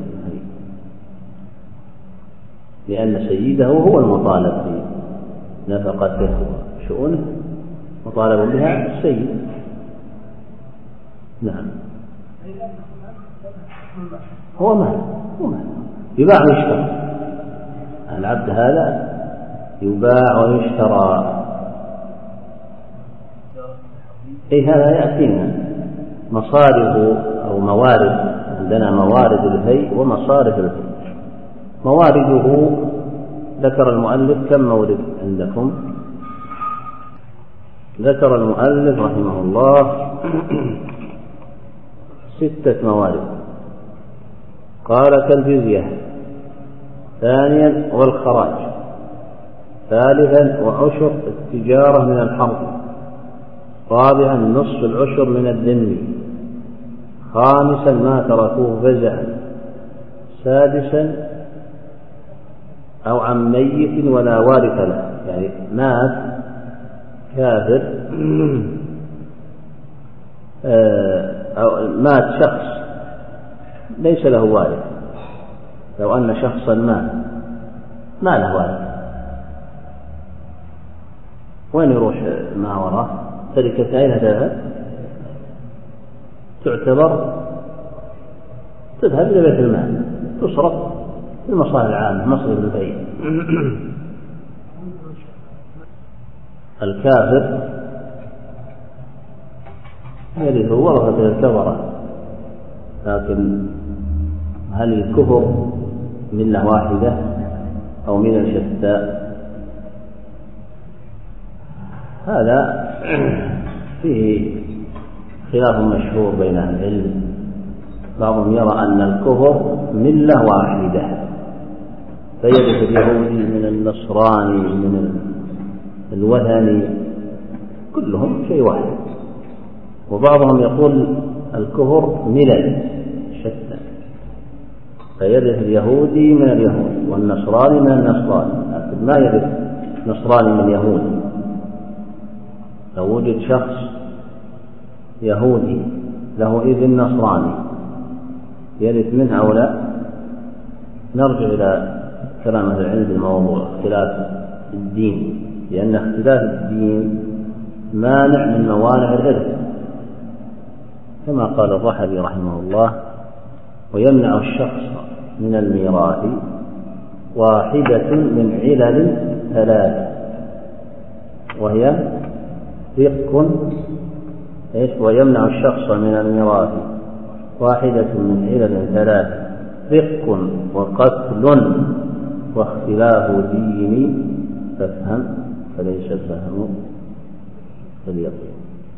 لأن سيده هو المطالب بنفقته وشؤونه، مطالب بها السيد. نعم، هو مال، هو مال يباع ويشترى. العبد هذا يباع ويشترى. أي هذا يأتينا مصارف أو موارد، عندنا موارد الهي ومصارف الهي. موارده ذكر المؤلف كم مورد عندكم؟ ذكر المؤلف رحمه الله ستة موارد. قال: كالجزية، ثانيا والخراج، ثالثا وعشر التجارة من الحرب، رابعا نصف العشر من الذم، خامسا ما تركوه فزعا، سادسا أو عن ميت ولا وارث له، يعني مات كافر أو مات شخص ليس له وارث. لو أن شخصا مات ما له وارث، وين يروح ما وراه؟ تركة أين تذهب؟ تعتبر تذهب إلى بيت المال، تصرف في المصالح العامة، مصرف البيت. الكافر يرث ورثة الكفرة، لكن هل الكفر ملة واحدة أو ملة شتى؟ هذا فيه خلاف مشهور بين أهل العلم. بعضهم يرى أن الكفر ملة واحدة، فيرث اليهودي من النصراني من الوثني كلهم شيء واحد. وبعضهم يقول الكفر ملل شتى، فيرث اليهودي من اليهود والنصراني من النصراني، لكن ما يرث نصراني من يهودي. لو وجد شخص يهودي له إذن نصراني يرث منه أو لا؟ نرجع إلى كلام أهل العلم في الموضوع اختلاف الدين، لأن اختلاف الدين مانع من موانع الإرث، كما قال الرحبي رحمه الله: ويمنع الشخص من الميراث واحدة من علل ثلاث، وهي رق ويمنع الشخص من الميراث واحدة من علل ثلاث: رق وقتل واختلاف دين، فافهم فليس الفهم فليقل.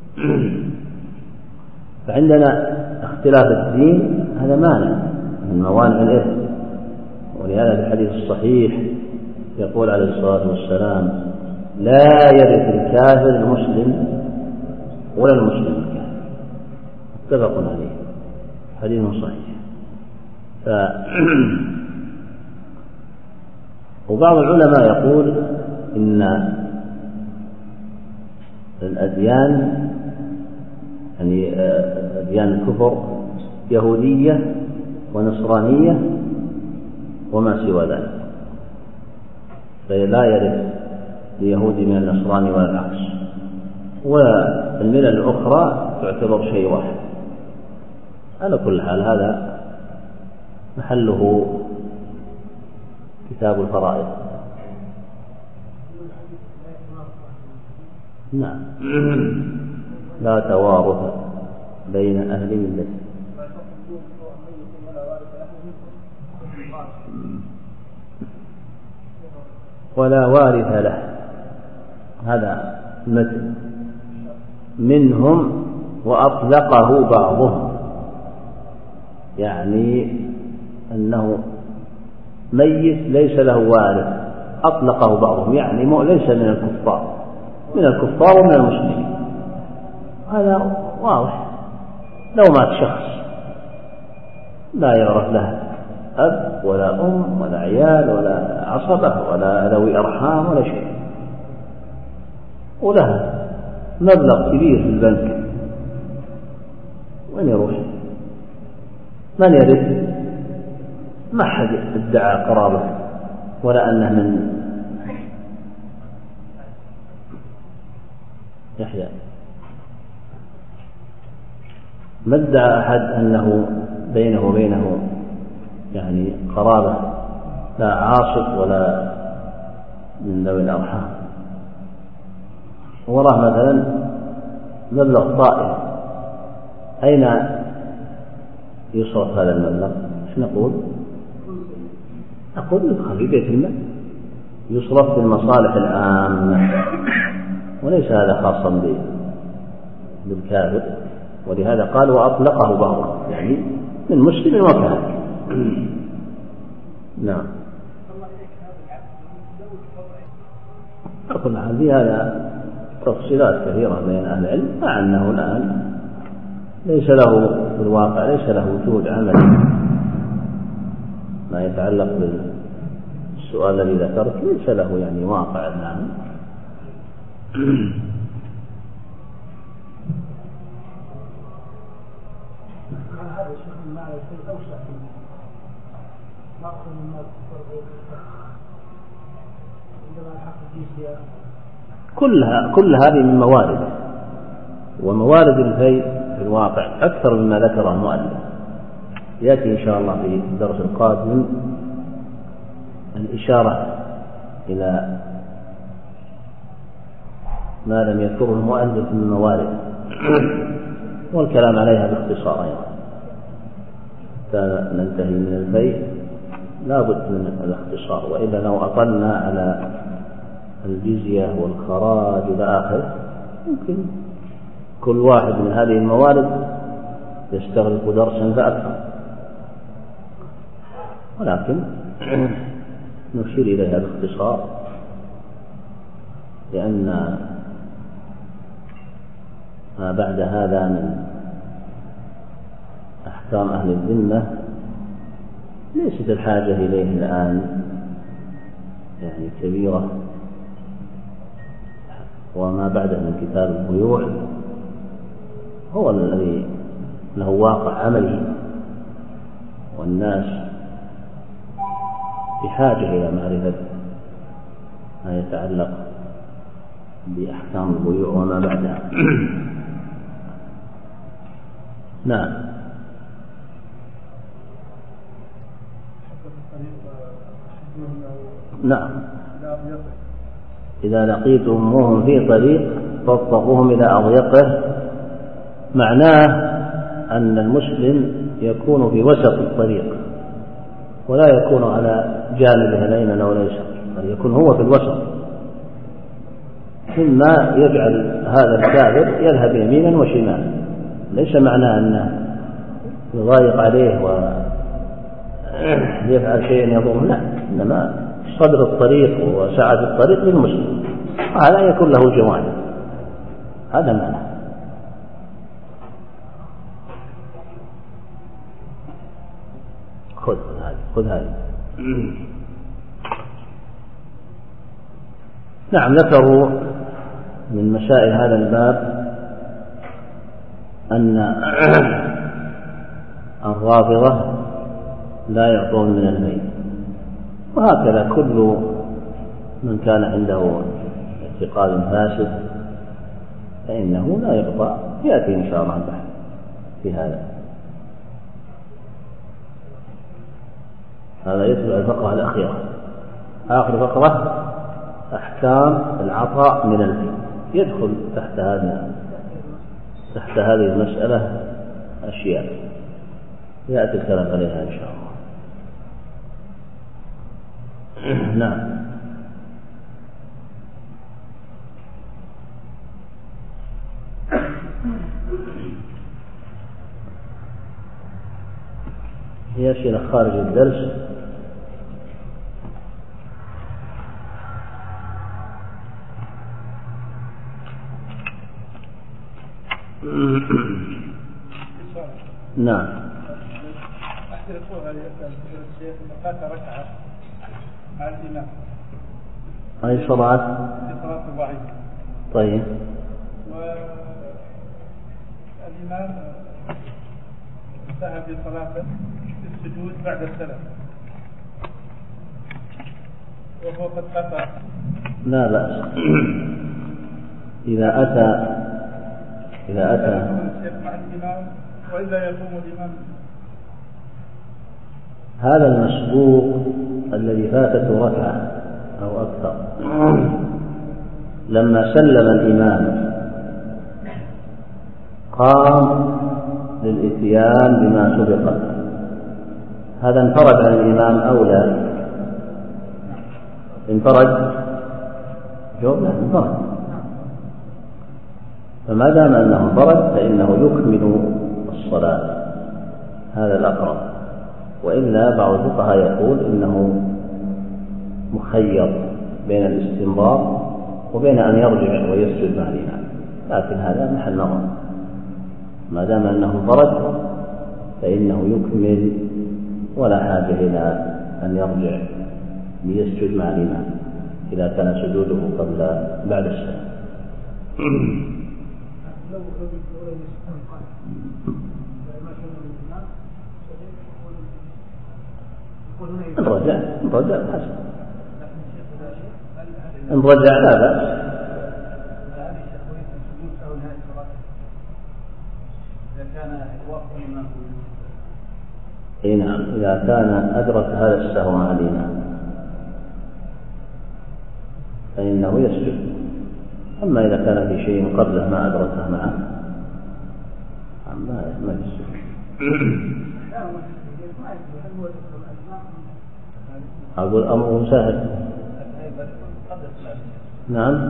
فعندنا اختلاف الدين هذا مانع من موانع الإرث، ولهذا في الحديث الصحيح يقول عليه الصلاة والسلام: لا يرث الكافر المسلم ولا المسلم الكافر، متفق عليه، حديث صحيح. ف... وبعض العلماء يقول إن الأديان يعني أديان الكفر يهودية ونصرانية وما سوى ذلك، فلا يرث اليهودي من النصراني ولا العكس، والملل الأخرى تعتبر شيء واحد. على كل حال هذا محله كتاب الفرائض. نعم، لا توارث بين أهل الملة. ولا وارث له، هذا مثل منهم وأطلقه بعضهم، يعني أنه ميت ليس له وارث، أطلقه بعضهم، يعني ليس من الكفار، من الكفار ومن المسلمين. هذا واضح. لو مات شخص لا يعرف له أب ولا أم ولا عيال ولا عصبة ولا ذوي أرحام ولا شيء، ولها مبلغ كبير في البنك، وين يروح؟ من يرث؟ ما حد ادعى قرابة ولا أنه من يحيى، ما ادعى أحد أنه بينه وبينه يعني قرابة، لا عاصب ولا من ذوي الأرحام. وراه مثلا مبلغ طائل، أين يصرف هذا المبلغ؟ ايش نقول؟ نقول يدخل في بيت المال، يصرف في المصالح العامة، وليس هذا خاصا بالكافر. ولهذا قال وأطلقه بعضهم، يعني من مسلم وكافر. نعم. أقول عن هذا تفصيلات كثيرة بين أهل العلم، مع أنه الآن ليس له في الواقع ليس له وجود عملي. ما يتعلق بالسؤال الذي ذكرت ليس له يعني واقع الآن. كلها كل هذه من موارد، وموارد الفيء في الواقع أكثر مما ذكر المؤلف. يأتي إن شاء الله في الدرس القادم الإشارة إلى ما لم يذكره المؤلف من موارد، والكلام عليها باختصار أيضا. ننتهي من الفيء لا بد من الاختصار، وإلا لو أطلنا على الجزية والخراج إلى آخره يمكن كل واحد من هذه الموارد يستغرق درسا فأكثر، ولكن نشير إليها باختصار، لأن ما بعد هذا من أحكام أهل الذمة ليست الحاجة إليه الآن يعني كبيرة، وما بعده من كتاب البيوع هو الذي له واقع عملي، والناس بحاجة إلى معرفة ما يتعلق بأحكام البيوع وما بعدها. نعم. نعم. إذا لقيتموهم في طريق فاطرقوهم إلى أضيقه، معناه أن المسلم يكون في وسط الطريق ولا يكون على جانبه الأيمن أو الأيسر، بل يكون هو في الوسط، مما يجعل هذا الكافر يذهب يمينا وشمالا. ليس معناه أنه يضايق عليه ويفعل شيئا يضره، لا، إنما صدر الطريق وسعة الطريق للمسلم، وهذا يكون له جوانب. هذا معنى. خذ هذه خذ هذه. نعم. ذكروا من مسائل هذا الباب أن الرافضة لا يعطون من الميت، وهكذا كل من كان عنده اعتقاد فاسد فإنه لا يعطى. يأتي إن شاء الله البحث في هذا. هذا يتبع الفقرة الأخيرة، آخر فقرة أحكام العطاء من الميت. يدخل تحت هذا تحت هذه المسألة أشياء يأتي الكلام عليها إن شاء الله. نعم. هي أشياء خارج الدرس. نعم. أحد الأخوة هذه الشيخ مقاطع ركعة مع الإمام. أي صلاة؟ في صلاة الوعيد. طيب. والإمام انتهى في صلاته السجود بعد السلام وهو قد قطع. لا بأس. إذا أتى إذا أتى مع الإمام وإلا يقوم الإمام. هذا المسبوق الذي فاتته ركعة أو أكثر لما سلم الإمام قام للإتيان بما سبق، هذا انفرد عن الإمام أو لا؟ انفرد؟ جواب لا، انفرد. فما دام أنه انفرد فإنه يكمل الصلاة، هذا الأقرب. وإلا بعض الفقهاء يقول إنه مخير بين الاستمرار وبين أن يرجع ويسجد مع الإمام، لكن هذا محل نظر. ما دام أنه انفرد فإنه يكمل ولا حاجة إلى أن يرجع ليسجد مع الإمام إذا كان سجوده قبل بعد السلام. إن رجع إن رجع حسن، إن رجع لا بأس. اي نعم، إذا كان أدرك هذا السهو مع الإمام فإنه يسجد. أما إذا كان في شيء قبله ما أدركه معه ما ما يسجد. أقول أمره سهل. نعم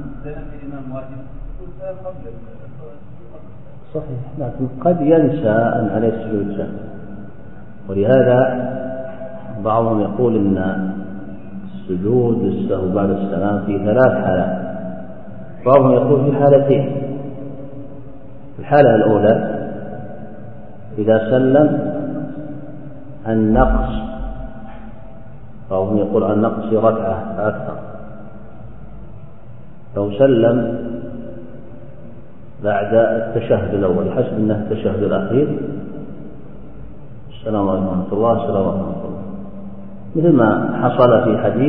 صحيح، لكن قد ينسى أن عليه السجود سهل، ولهذا بعضهم يقول إن السجود للسهو بعد السلام في ثلاث حالات. بعضهم يقول في حالتين. الحالة الأولى إذا سلم النقص أو يقول عن نقص ركعة أكثر، لو سلم بعد التشهد الأول حسب أنه التشهد الأخير السلام عليكم ورحمة الله السلام عليكم ورحمة الله، مثل ما حصل في حديث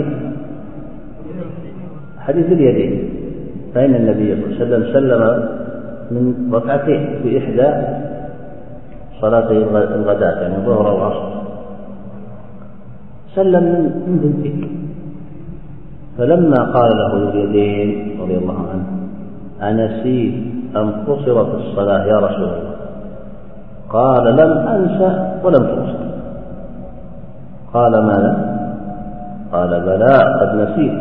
حديث اليدين، فإن النبي صلى الله عليه وسلم سلم من ركعتين في إحدى صلاتي الغداء يعني الظهر والعصر، سلم من ذنبك، فلما قال له ذو اليدين رضي الله عنه أنسيت أم قصرت الصلاة يا رسول الله؟ قال لم أنسى ولم تقصر. قال ماذا؟ قال بلى قد نسيت.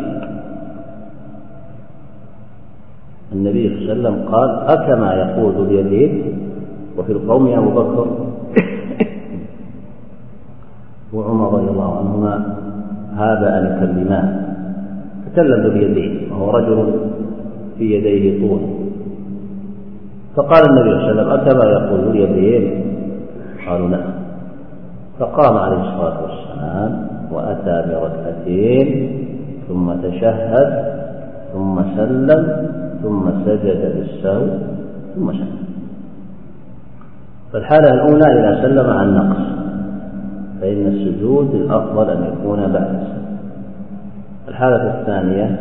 النبي صلى الله عليه وسلم قال أكما يقول ذو اليدين، وفي القوم أبو بكر وعمر رضي الله عنهما هذا أن يكلمان، تكلم ذو اليدين وهو رجل في يديه طول، فقال النبي صلى الله عليه وسلم أكما يقول ذو اليدين؟ قالوا لا. فقام عليه الصلاة والسلام وأتى بركعتين ثم تشهد ثم سلم ثم سجد للسهو ثم سلم. فالحالة الأولى إذا سلم عن نقص فإن السجود الأفضل أن يكون بعد السلام. الحالة الثانية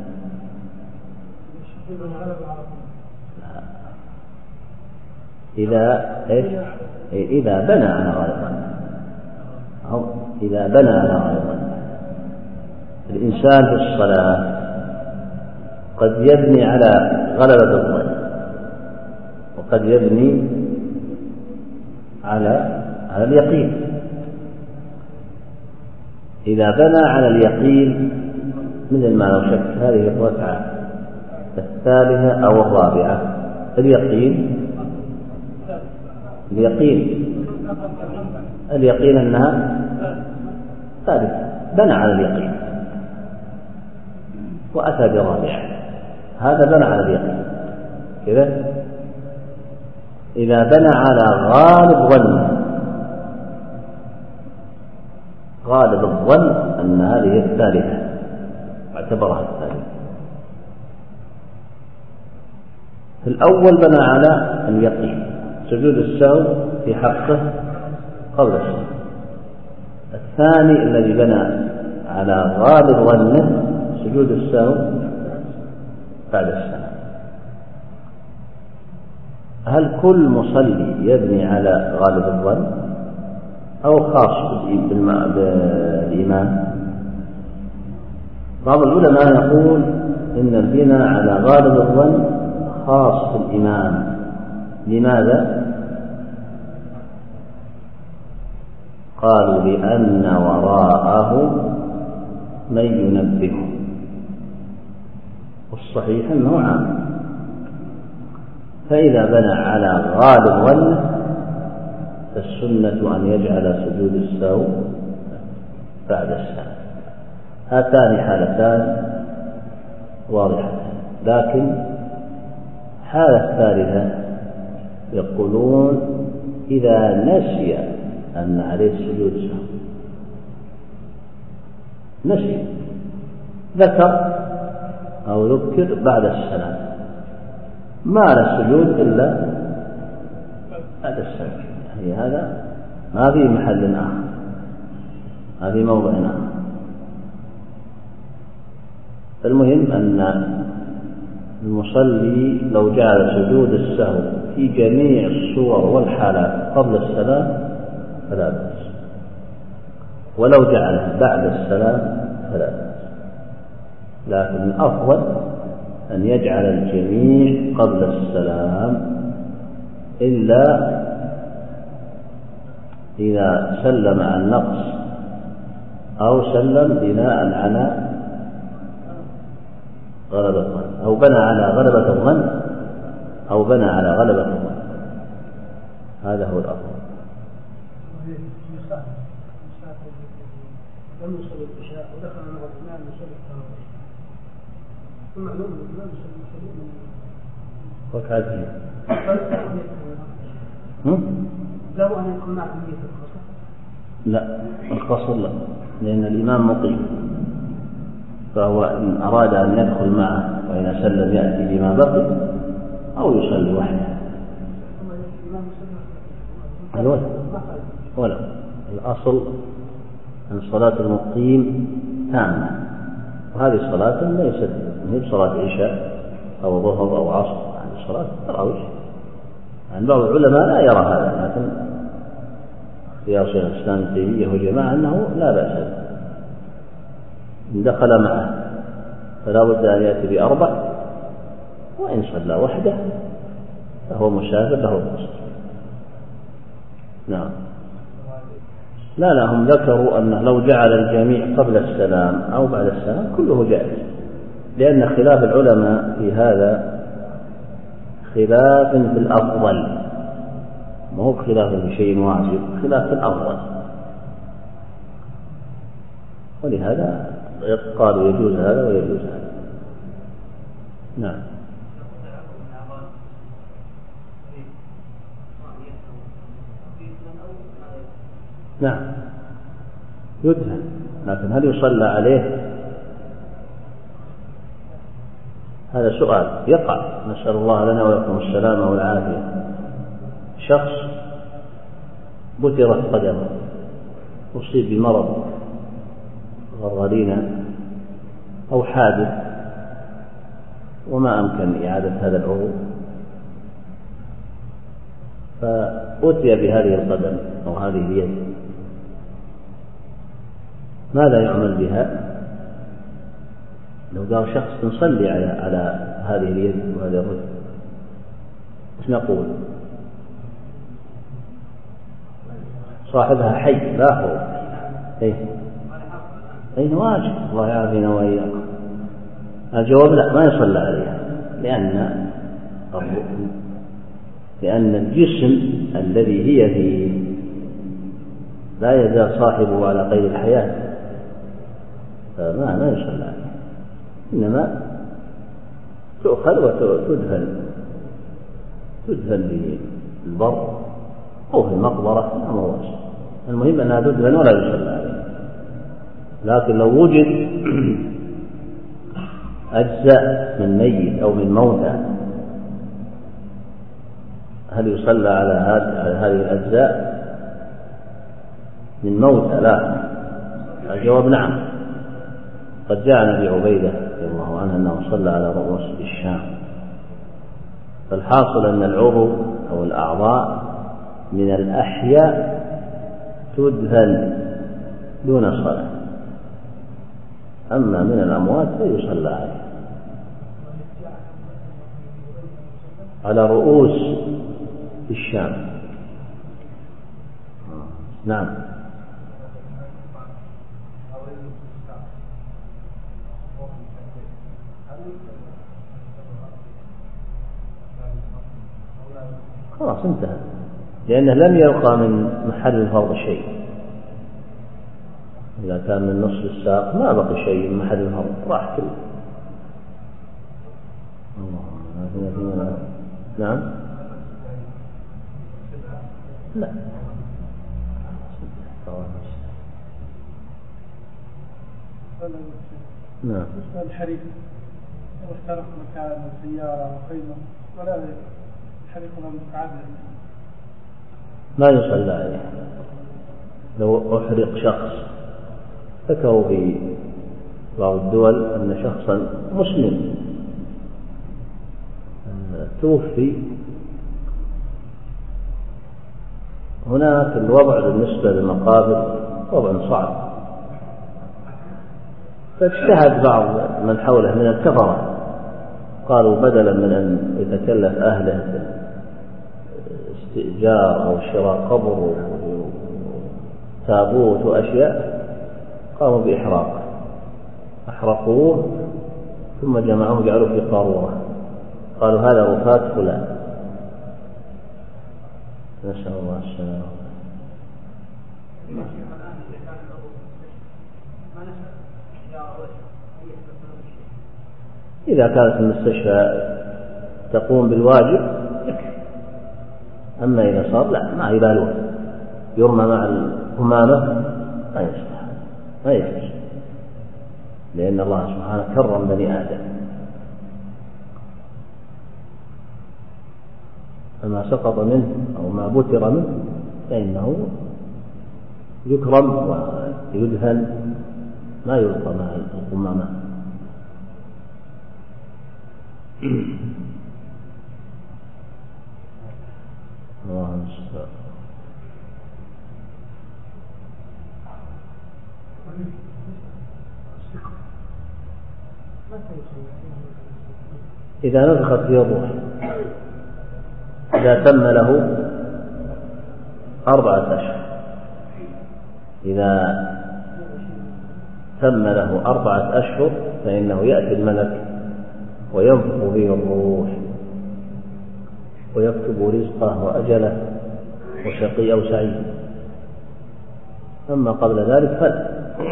إذا إيش؟ إذا بنى على غالبا أو إذا بنى على غالبا. الإنسان في الصلاة قد يبني على غلبة الظن وقد يبني على على اليقين. إذا بنى على اليقين مثل ما لو شك هذه الركعة الثالثة أو الرابعة، اليقين اليقين اليقين أنها ثالثة، بنى على اليقين وأتى برابعة، هذا بنى على اليقين كذا. إذا بنى على غالب ظن، غالب الظن أن هذه الثالثة اعتبرها الثالثة، في الأول بنى على اليقين سجود السهو في حقه قبل السلام، الثاني الذي بنى على غالب ظنه سجود السهو بعد السلام. هل كل مصلي يبني على غالب الظن أو خاص بالإمام؟ بعض العلماء يقول إن البناء على غالب الظن خاص بالإمام. لماذا؟ قالوا لأن وراءه من ينبهه، والصحيح أنه عام، فإذا بنى على غالب ظنه فالسنة أن يجعل سجود السهو بعد السلام. هاتان حالتان واضحتان، لكن حالة ثالثة يقولون إذا نسي أن عليه سجود سهو، نسي ذكر أو يذكر بعد السلام ما على السجود إلا بعد السلام، يعني هذا ما في محل آخر، هذه موضع آخر. المهم أن المصلي لو جعل سجود السهو في جميع الصور والحالات قبل السلام فلا بأس، ولو جعله بعد السلام فلا بأس، لكن الأفضل أن يجعل الجميع قبل السلام إلا إذا سلم عن نقص أو سلم بناء على غلبة الظن أو بنى على غلبة الظن أو بنى على غلبة الظن، هذا هو الأفضل. لم يصلي العشاء ودخل مع الإمام يصلي التراويح، ثم معلوم الإمام يصلي من ركعتين. له أن يكون معه نية القصر؟ لا، القصر لا، لأن الإمام مقيم، فهو إن أراد أن يدخل معه وإن سلم يأتي بما بقي أو يصلي وحده. الولد ولا الأصل أن صلاة المقيم تامة، وهذه الصلاة ليست هي صلاة عشاء أو ظهر أو عصر، هذه صلاة تراويح. يعني بعض العلماء لا يرى هذا، لكن اختيار شيخ الإسلام ابن تيمية وجماعة أنه لا بأس إن دخل معه، فلا بد أن يأتي بأربع، وإن صلى وحده فهو مسافر له القصر. نعم. لا لا هم ذكروا أنه لو جعل الجميع قبل السلام أو بعد السلام كله جائز، لأن خلاف العلماء في هذا خلاف في الأفضل، ما هو خلاف في شيء واجب، خلاف في الأفضل، ولهذا قالوا يجوز هذا ويجوز هذا. نعم. نعم يدهن، لكن هل يصلى عليه؟ هذا سؤال يقع، نسأل الله لنا ولكم السلامة والعافية. شخص بترت قدمه، أصيب بمرض غرغرينا أو حادث وما أمكن إعادة هذا العضو، فأتي بهذه القدم أو هذه اليد، ماذا يعمل بها؟ لو قال شخص نصلي على على هذه اليد وهذه الرجل، ايش نقول؟ صاحبها حي لا هو ايه اين واجب، الله يعافينا واياكم. الجواب لا، ما يصلى عليها، لأن لأن الجسم الذي هي فيه لا يزال صاحبه على قيد الحياة، فما ما يصلى عليه، إنما تؤخذ وتدفن تدفن بالبر أو في المقبرة، لا مرض. المهم أنها تدفن ولا يصلى عليه. لكن لو وجد أجزاء من ميت أو من موتى، هل يصلى على هذه الأجزاء من موتى؟ لا. الجواب نعم. قد جاء نبي عبيدة رضي الله عنه أنه صلى على رؤوس الشام. فالحاصل أن العضو أو الأعضاء من الأحياء تدفن دون صلاة، أما من الأموات فيصلى عليه. على رؤوس الشام. نعم. خلاص انتهى، لأنه لم يبقى من محل الفرض شيء. إذا كان من نصف الساق ما بقي شيء من محل الفرض، راح كله. الله. نعم. لا. نعم. الحريق لو احترق مكان سيارة أو خيمة ولا الحريق متعدد ما يصلى عليه. لو أحرق شخص، ذكروا في بعض الدول أن شخصا مسلم توفي، هناك الوضع بالنسبة للمقابر وضع صعب، فاجتهد بعض من حوله من الكفرة، قالوا بدلا من أن يتكلف أهله استئجار أو شراء قبر وتابوت وأشياء، قاموا بإحراق، أحرقوه ثم جمعوه جعلوه في قارورة، قالوا هذا وفاة فلان، نسأل الله السلامة. إذا كانت المستشفى تقوم بالواجب يكفي، أما إذا صار لا ما يبالون، يرمى مع الهمامة ما يصلح. ما يجوز، لأن الله سبحانه كرم بني آدم، فما سقط منه أو ما بتر منه فإنه يكرم ويدهن، ما يلقى مع القمامة. الله المستعان. إذا نفخت فيه الروح، إذا تم له أربعة أشهر، إذا تم له أربعة أشهر فإنه يأتي الملك وينفخ فيه الروح ويكتب رزقه وأجله وشقي أو سعيد. أما قبل ذلك فلا.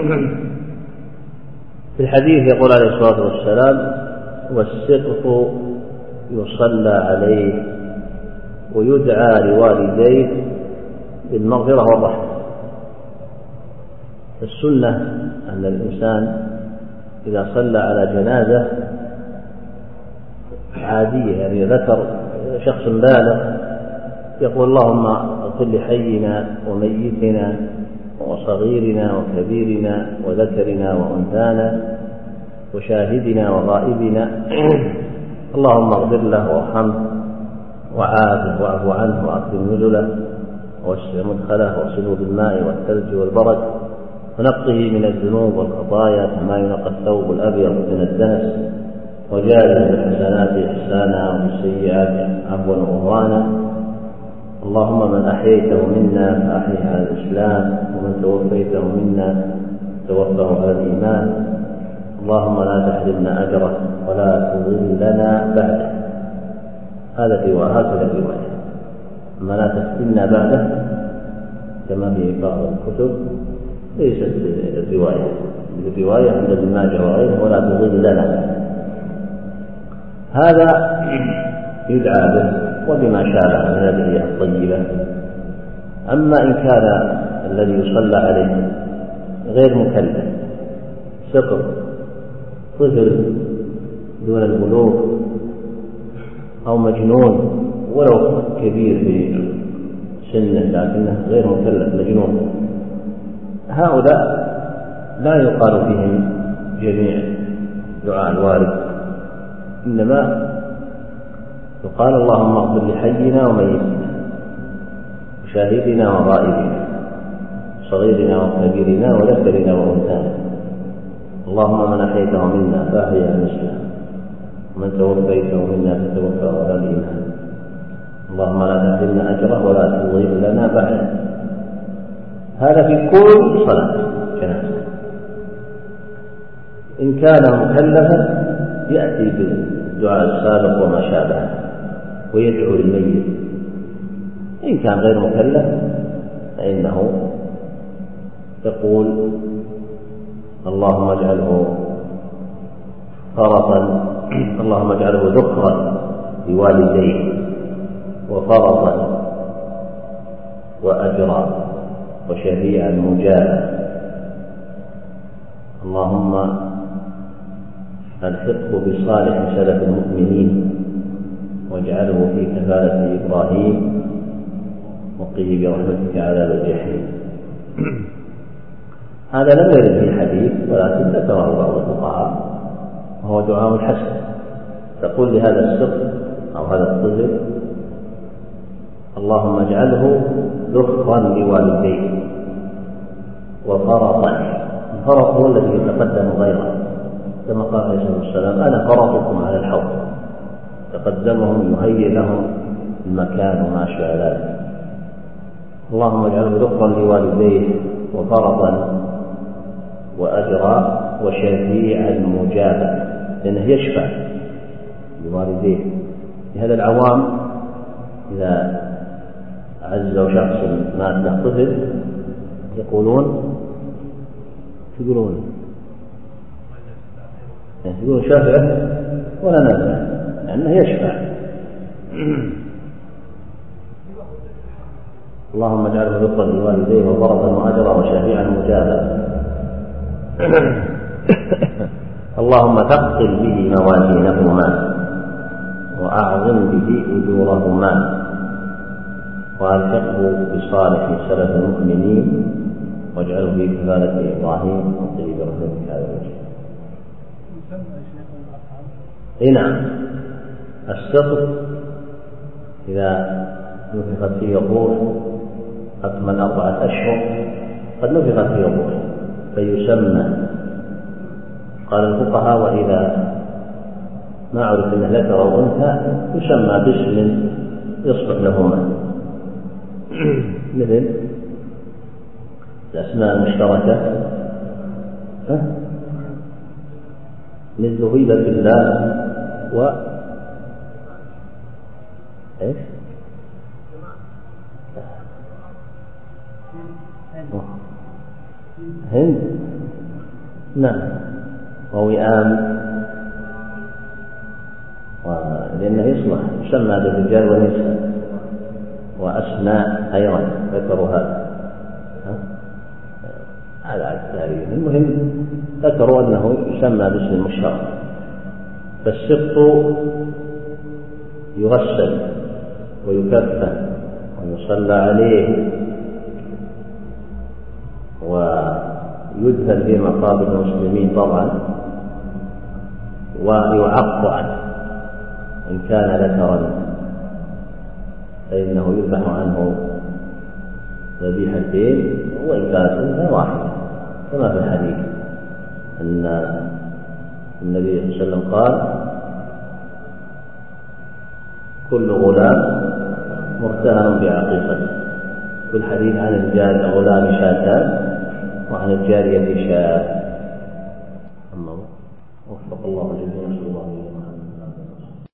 في الحديث يقول عليه الصلاة والسلام: والسقط يصلى عليه ويدعى لوالديه بالمغفرة والرحمة. السنة أن الإنسان إذا صلى على جنازة عادية، يعني ذكر شخص بالغ، يقول: اللهم اغفر لحينا وميتنا وصغيرنا وكبيرنا وذكرنا وأنثانا وشاهدنا وغائبنا، اللهم اغفر له وارحمه وعافه واعف عنه وأكرم نزله ووسع مدخله واغسله بالماء والثلج والبرد ونقه من الذنوب والخطايا كما ينقى الثوب الأبيض من الدنس، وجازه بالحسنات إحسانا وبالسيئات عفوا وغفرانا. اللهم من أحييته منا فأحيه على الإسلام، ومن توفيته منا توفه على الإيمان. اللهم لا تحرمنا أجره ولا تضلنا بعده. هذا في هكذا الرواية. أما لا تفتنا بعده كما في بعض الكتب ليست الرواية، الرواية عند ابن ماجه وغيره: ولا تضلنا. هذا يدعى به وبما شابه من الأدعية الطيبة. أما إن كان الذي يصلى عليه غير مكلف، سقط، طفل دون البلوغ أو مجنون ولو كبير في سنه لكنه غير مكلف مجنون، هؤلاء لا يقال فيهم جميع دعاء الوارد، إنما يقال: اللهم اغفر لحينا وميتنا وشاهدنا وغائبنا صغيرنا وكبيرنا وذكرنا وأنثانا. اللهم من أحييته منا فأحيه على الإسلام، ومن توفيته منا فتوفه على الإيمان. اللهم لا تحرمنا أجره ولا تضلنا بعده. هذا في كل صلاة جنازة. إن كان مكلفا يأتي بالدعاء السابق وما شابه ويدعو للميت. إن كان غير مكلف فإنه يقول: اللهم اجعله فرطا، اللهم اجعله ذكرا لوالديه وفرطا وأجرا وشفيعا مجابا. اللهم الحقه بصالح سلف المؤمنين واجعله في كفالة إبراهيم وقه برحمتك عذاب الجحيم. هذا لم يرد في الحديث ولكن ذكره بعض الفقهاء، وهو دعاء حسن. تقول لهذا السقط أو هذا الطفل: اللهم اجعله ذخرا لوالديه وفرطا. الفرط هو الذي يتقدم غيره، كما قال عليه الصلاة والسلام: أنا فرطكم على الحوض. تقدمهم يهيئ لهم المكان وما شاء ذلك. اللهم اجعله ذخرا لوالديه وفرطا وأجرا وشفيعا مجابا، لأنه يشفع لوالديه. لهذا العوام إذا عزوا شخص مات له طفل يقولون يقولون يقولون شافعه ولا نافع، لأنه يشفع. اللهم اجعله ذكرا لوالديه وفرطا وأجرا وشفيعا مجابا. اللهم ثقل به موازينهما وأعظم به أجورهما وألحقه بصالح سلف المؤمنين واجعله في كفالة إبراهيم وطيب برحمتك على وجهه. اي نعم، السقط إذا نفخت فيه الروح أكمل أربعة أشهر قد نفخت فيه الروح فيسمى. قال الفقهاء وإذا ما عرف أنه ذكر أو أنثى يسمى باسم يصلح لهما، مثل الأسماء المشتركة مثل هبة الله و إيش؟ هند، نعم، ووئام، لأنه يصلح يسمى بالرجال والنساء، وأسماء أيضا ذكروا هذا على التاريخ. المهم ذكروا أنه يسمى باسم مشترك. فالسقط يغسل ويكفن ويصلى عليه ويدفن في مقابر المسلمين طبعا، ويعق عنه إن كان ذكرا فإنه يذبح عنه ذبيحتين، وإن كانت أنثى واحدة، كما في الحديث أن النبي صلى الله عليه وسلم قال: كل غلام مرتهن بعقيقته. في الحديث عن الغلام شاتان وعن الجارية شاة. وفق الله جميعا.